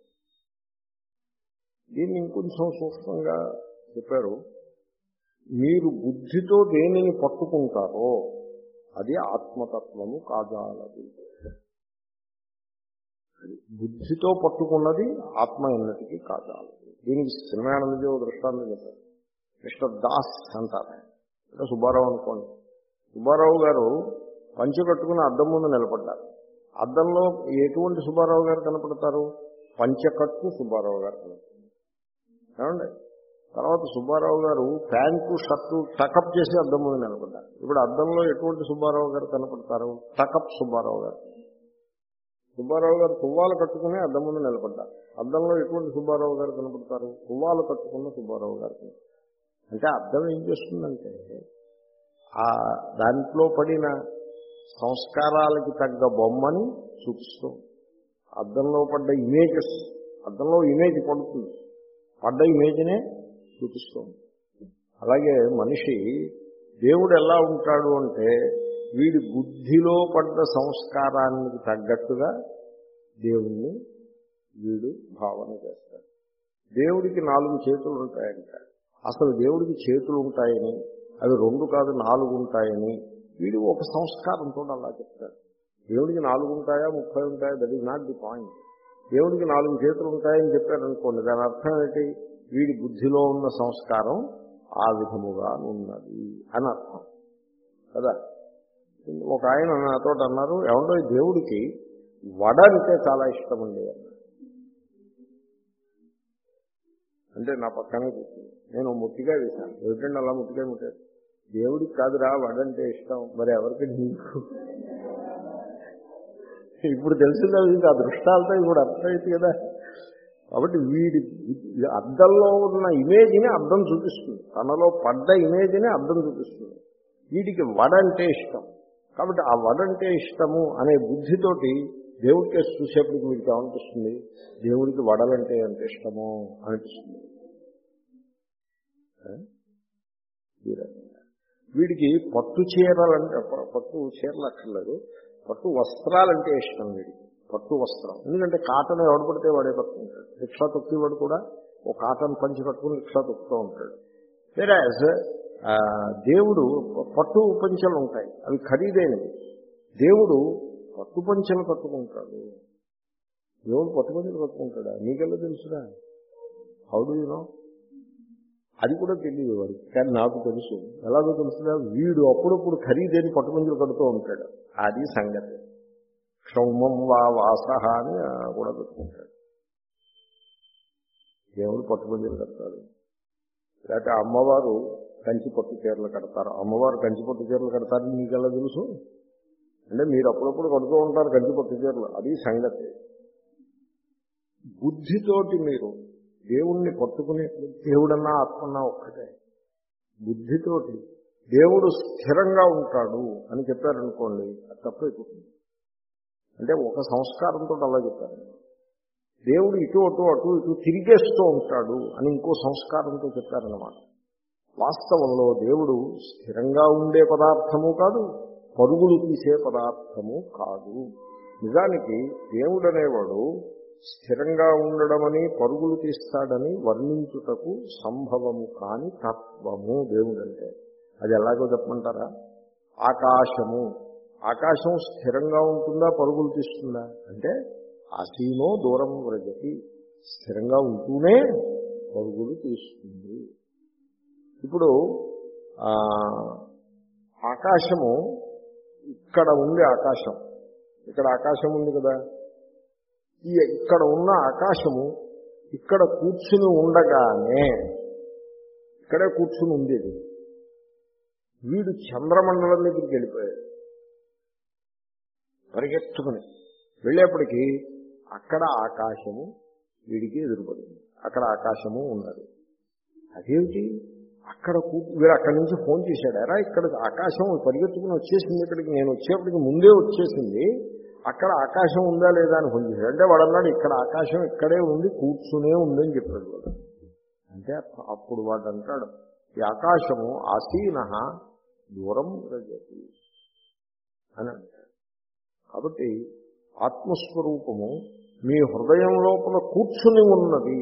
దీన్ని ఇంకొంచెం సూక్ష్మంగా చెప్పారు. మీరు బుద్ధితో దేనిని పట్టుకుంటారో అది ఆత్మతత్వము కాజాలదు. బుద్ధితో పట్టుకున్నది ఆత్మ ఎన్నటికీ కాజాలదు. దీనికి శ్రీనారాయణజీ దృష్టాంతం చెప్పారు. మిస్టర్ దాస్ అంటారు, ఇంకా సుబ్బారావు అనుకోండి. సుబ్బారావు గారు పంచె కట్టుకుని అద్దం ముందు నిలబడ్డారు. అద్దంలో ఎటువంటి సుబ్బారావు గారు కనపడతారు? పంచకట్టు సుబ్బారావు గారు కనపడతారు. ఏమండి? తర్వాత సుబ్బారావు గారు ప్యాంటు షర్టు టకప్ చేసి అద్దం ముందు నిలబడ్డారు. ఇప్పుడు అద్దంలో ఎటువంటి సుబ్బారావు గారు కనపడతారు? టకప్ సుబ్బారావు గారు. సుబ్బారావు గారు తువ్వాలు కట్టుకుని అద్దం ముందు నిలబడ్డారు. అద్దంలో ఎటువంటి సుబ్బారావు గారు కనపడతారు? తువ్వాలు కట్టుకున్న సుబ్బారావు గారు. అంటే అద్దం ఏం చేస్తుందంటే ఆ దాంట్లో పడిన సంస్కారాలకి తగ్గ బొమ్మని చూపిస్తూ, అద్దంలో పడ్డ ఇమేజెస్, అద్దంలో ఇమేజ్ పడుతుంది, పడ్డ ఇమేజ్నే చూపిస్తుంది. అలాగే మనిషి దేవుడు ఎలా ఉంటాడు అంటే వీడి బుద్ధిలో పడ్డ సంస్కారానికి తగ్గట్టుగా దేవుణ్ణి వీడు భావన చేస్తాడు. దేవుడికి నాలుగు చేతులు ఉంటాయంట. అసలు దేవుడికి చేతులు ఉంటాయని, అవి రెండు కాదు నాలుగు ఉంటాయని వీడు ఒక సంస్కారంతో అలా చెప్తాడు. దేవుడికి నాలుగు ఉంటాయా ముప్పై ఉంటాయా, that is not the point. దేవుడికి నాలుగు చేతులు ఉంటాయని చెప్పారనుకోండి, దాని అర్థం ఏంటి? వీడి బుద్ధిలో ఉన్న సంస్కారం ఆ విధముగా ఉన్నది అని అర్థం కదా. ఒక ఆయన నాతో అన్నారు, ఏమంటో దేవుడికి వడ అంటే చాలా ఇష్టం అండి అన్నారు. అంటే నా పక్కనే కూర్చుంది. నేను ముట్టిగా వేశాను. ఏమిటండి అలా ముట్టిగా ముట్టారు? దేవుడికి కాదురా వడంటే ఇష్టం, మరి ఎవరికి నీకు? ఇప్పుడు తెలిసిందా మీకు? ఆ దృష్టాలతో ఇప్పుడు అర్థమైంది కదా. కాబట్టి వీడి అద్దంలో ఉన్న ఇమేజ్ని అద్దం చూపిస్తుంది, తనలో పడ్డ ఇమేజ్ని అద్దం చూపిస్తుంది. వీడికి వడంటే ఇష్టం కాబట్టి ఆ వడంటే ఇష్టము అనే బుద్ధితోటి దేవుడికి చూసేప్పటికి వీడికి ఏమనిపిస్తుంది? దేవుడికి వడలంటే ఎంత ఇష్టమో అనిపిస్తుంది. వీడికి పట్టు చీరలంటే, పట్టు చీరలు అక్కర్లేదు, పట్టు వస్త్రాలంటే ఇష్టం వీడికి. పట్టు వస్త్రం, ఎందుకంటే కాటన్ ఎవడు పడితే వాడే కట్టుకుంటాడు. రిక్షా తొక్కేవాడు కూడా ఓ కాటన్ పంచి కట్టుకుని రిక్షా తొక్కుతూ ఉంటాడు. వెరాజ్ దేవుడు పట్టు పంచెలు ఉంటాయి, అవి ఖరీదైనవి. దేవుడు పట్టు పంచెలు కట్టుకుంటాడు. దేవుడు పట్టు పంచెలు కట్టుకుంటాడా? నీకెలా తెలుసురా? How do you know? అది కూడా తెలియదు వాడికి, కానీ నాకు తెలుసు. ఎలాగో తెలుసుదా? వీడు అప్పుడప్పుడు ఖరీదైన పట్టు పంచెలు కడుతూ ఉంటాడు. అది సంగతి. క్షౌమం వా వాస అని కూడా పెట్టుకుంటాడు. దేవుడు పట్టు పంచెలు కడతాడు. లేకపోతే అమ్మవారు కంచి పట్టు చీరలు కడతారు. అమ్మవారు కంచి పట్టు చీరలు కడతారని మీకెలా తెలుసు? అంటే మీరు అప్పుడప్పుడు కడుతూ ఉంటారు కంచి పట్టు చీరలు. అది సంగతి. బుద్ధితోటి మీరు దేవుణ్ణి పట్టుకునే దేవుడన్నా ఆత్మన్నా ఒక్కటే. బుద్ధితోటి దేవుడు స్థిరంగా ఉంటాడు అని చెప్పారనుకోండి, అది తప్పైపోతుంది. అంటే ఒక సంస్కారంతో అలా చెప్పారు. దేవుడు ఇటు అటు అటు ఇటు తిరిగేస్తూ ఉంటాడు అని ఇంకో సంస్కారంతో చెప్పారన్నమాట. వాస్తవంలో దేవుడు స్థిరంగా ఉండే పదార్థము కాదు, పరుగులు తీసే పదార్థము కాదు. నిజానికి దేవుడు అనేవాడు స్థిరంగా ఉండడమని పరుగులు తీస్తాడని వర్ణించుటకు సంభవము కాని తత్వము దేవుడంటే. అది ఎలాగో చెప్పమంటారా? ఆకాశము, ఆకాశం స్థిరంగా ఉంటుందా పరుగులు తీస్తుందా అంటే ఆసీనో దూరం వ్రజతి, స్థిరంగా ఉంటూనే పరుగులు తీస్తుంది. ఇప్పుడు ఆకాశము ఇక్కడ ఉంది, ఆకాశం ఇక్కడ ఆకాశం ఉంది కదా, ఈ ఇక్కడ ఉన్న ఆకాశము ఇక్కడ కూర్చుని ఉండగానే ఇక్కడే కూర్చుని ఉండేది. వీడు చంద్రమండలం దగ్గరికి వెళ్ళిపోయాడు. పరిగెత్తుకుని వెళ్ళేప్పటికీ అక్కడ ఆకాశము వీడికి ఎదురుపడింది. అక్కడ ఆకాశము ఉన్నది. అదేమిటి అక్కడ వీడు అక్కడి నుంచి ఫోన్ చేశాడు, ఎరా ఇక్కడ ఆకాశం పరిగెత్తుకుని వచ్చేసింది, ఇక్కడికి నేను వచ్చేప్పటికి ముందే వచ్చేసింది, అక్కడ ఆకాశం ఉందా లేదా అని ఫోన్ చేశాడు. అంటే వాడు అన్నాడు ఇక్కడ ఆకాశం ఇక్కడే ఉంది, కూర్చునే ఉందని చెప్పాడు వాడు. అంటే అప్పుడు వాడు అంటాడు ఈ ఆకాశము ఆసీన దూరం రజతి అని అంటాడు. కాబట్టి ఆత్మస్వరూపము మీ హృదయం లోపల కూర్చుని ఉన్నది,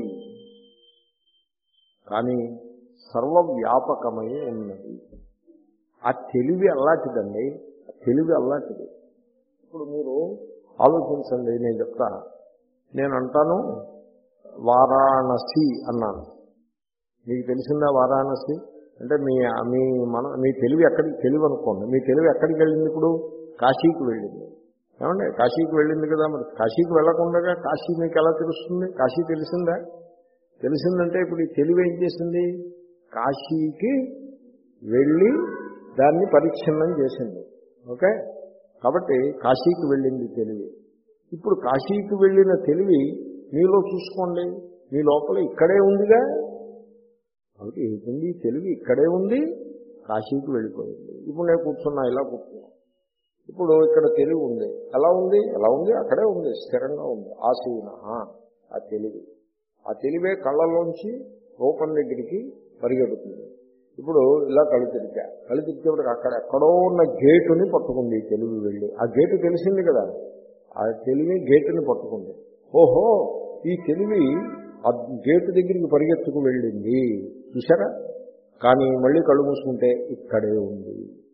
కానీ సర్వవ్యాపకమై ఉన్నది. ఆ తెలివి అలాంటిదండి, ఆ తెలివి అలాంటిది. ఇప్పుడు మీరు ఆలోచించండి, నేను చెప్తా. నేను అంటాను వారాణసి అన్నాను, మీకు తెలిసిందా వారాణసి అంటే? మీ మీ మన మీ తెలివి ఎక్కడికి తెలివి అనుకోండి, మీ తెలివి ఎక్కడికి వెళ్ళింది? ఇప్పుడు కాశీకి వెళ్ళింది. ఏమండి కాశీకి వెళ్ళింది కదా, మరి కాశీకి వెళ్ళకుండా కాశీ మీకు ఎలా తెలుస్తుంది? కాశీ తెలిసిందా? తెలిసిందంటే ఇప్పుడు ఈ తెలివి ఏం చేసింది? కాశీకి వెళ్ళి దాన్ని పరిచ్ఛిన్నం చేసింది. ఓకే, కాబట్టి కాశీకి వెళ్ళింది తెలివి. ఇప్పుడు కాశీకి వెళ్ళిన తెలివి మీలో చూసుకోండి, మీ లోపల ఇక్కడే ఉందిగా. కాబట్టి ఏంటండి తెలివి ఇక్కడే ఉంది, కాశీకి వెళ్ళిపోయింది. ఇప్పుడు నేను కూర్చున్నా, ఇలా కూర్చున్నా. ఇప్పుడు ఇక్కడ తెలివి ఉంది, ఎలా ఉంది? ఎలా ఉంది? అక్కడే ఉంది, స్థిరంగా ఉంది. ఆసీన ఆ తెలివి, ఆ తెలివే కళ్ళలోంచి రూపం దగ్గరికి పరిగెడుతుంది. ఇప్పుడు ఇలా కళ్ళు తిరిగా, కళ్ళు తిరిగేప్పటికి అక్కడ ఎక్కడో ఉన్న గేటుని పట్టుకుంది తెలివి వెళ్ళి. ఆ గేటు తెలిసింది కదా, ఆ తెలివి గేటుని పట్టుకుంది. ఓహో, ఈ తెలివి ఆ గేటు దగ్గరికి పరిగెత్తుకు వెళ్ళింది చూసారా, కానీ మళ్ళీ కళ్ళు మూసుకుంటే ఇక్కడే ఉంది.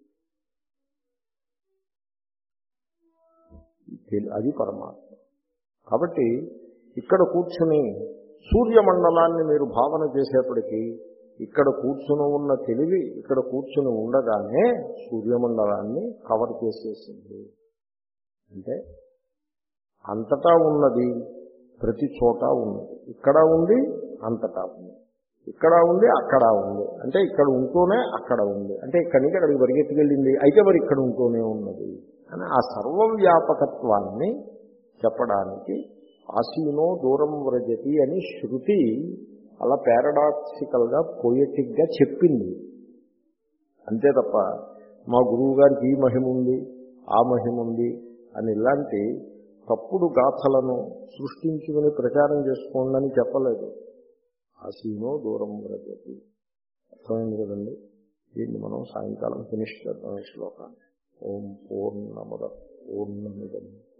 అది పరమాత్మ. కాబట్టి ఇక్కడ కూర్చుని సూర్యమండలాన్ని మీరు భావన చేసేప్పటికీ ఇక్కడ కూర్చుని ఉన్న తెలివి ఇక్కడ కూర్చుని ఉండగానే సూర్యమండలాన్ని కవర్ చేసేసింది. అంటే అంతటా ఉన్నది, ప్రతి చోట ఉన్నది. ఇక్కడ ఉంది, అంతటా ఉంది. ఇక్కడ ఉంది, అక్కడ ఉంది. అంటే ఇక్కడ ఉంటూనే అక్కడ ఉంది. అంటే ఇక్కడి నుంచి అక్కడికి పరిగెత్తుకెళ్ళింది, అయితే మరి ఇక్కడ ఉంటూనే ఉన్నది అని ఆ సర్వవ్యాపకత్వాన్ని చెప్పడానికి ఆసీనో దూరం వ్రజతి అని శృతి అలా పారాడాక్సికల్గా పోయటిక్గా చెప్పింది. అంతే తప్ప మా గురువు గారికి ఈ మహిమ ఉంది, ఆ మహిమ ఉంది అని ఇలాంటి తప్పుడు గాథలను సృష్టించుకుని ప్రచారం చేసుకోండి అని చెప్పలేదు. ఆసీనో దూరం వ్రజతి. అర్థమైంది కదండి. దీన్ని మనం సాయంకాలం ఫినిష్ చేద్దాం ఈ శ్లోకాన్ని. ఓం పూర్ణమద పూర్ణమిదం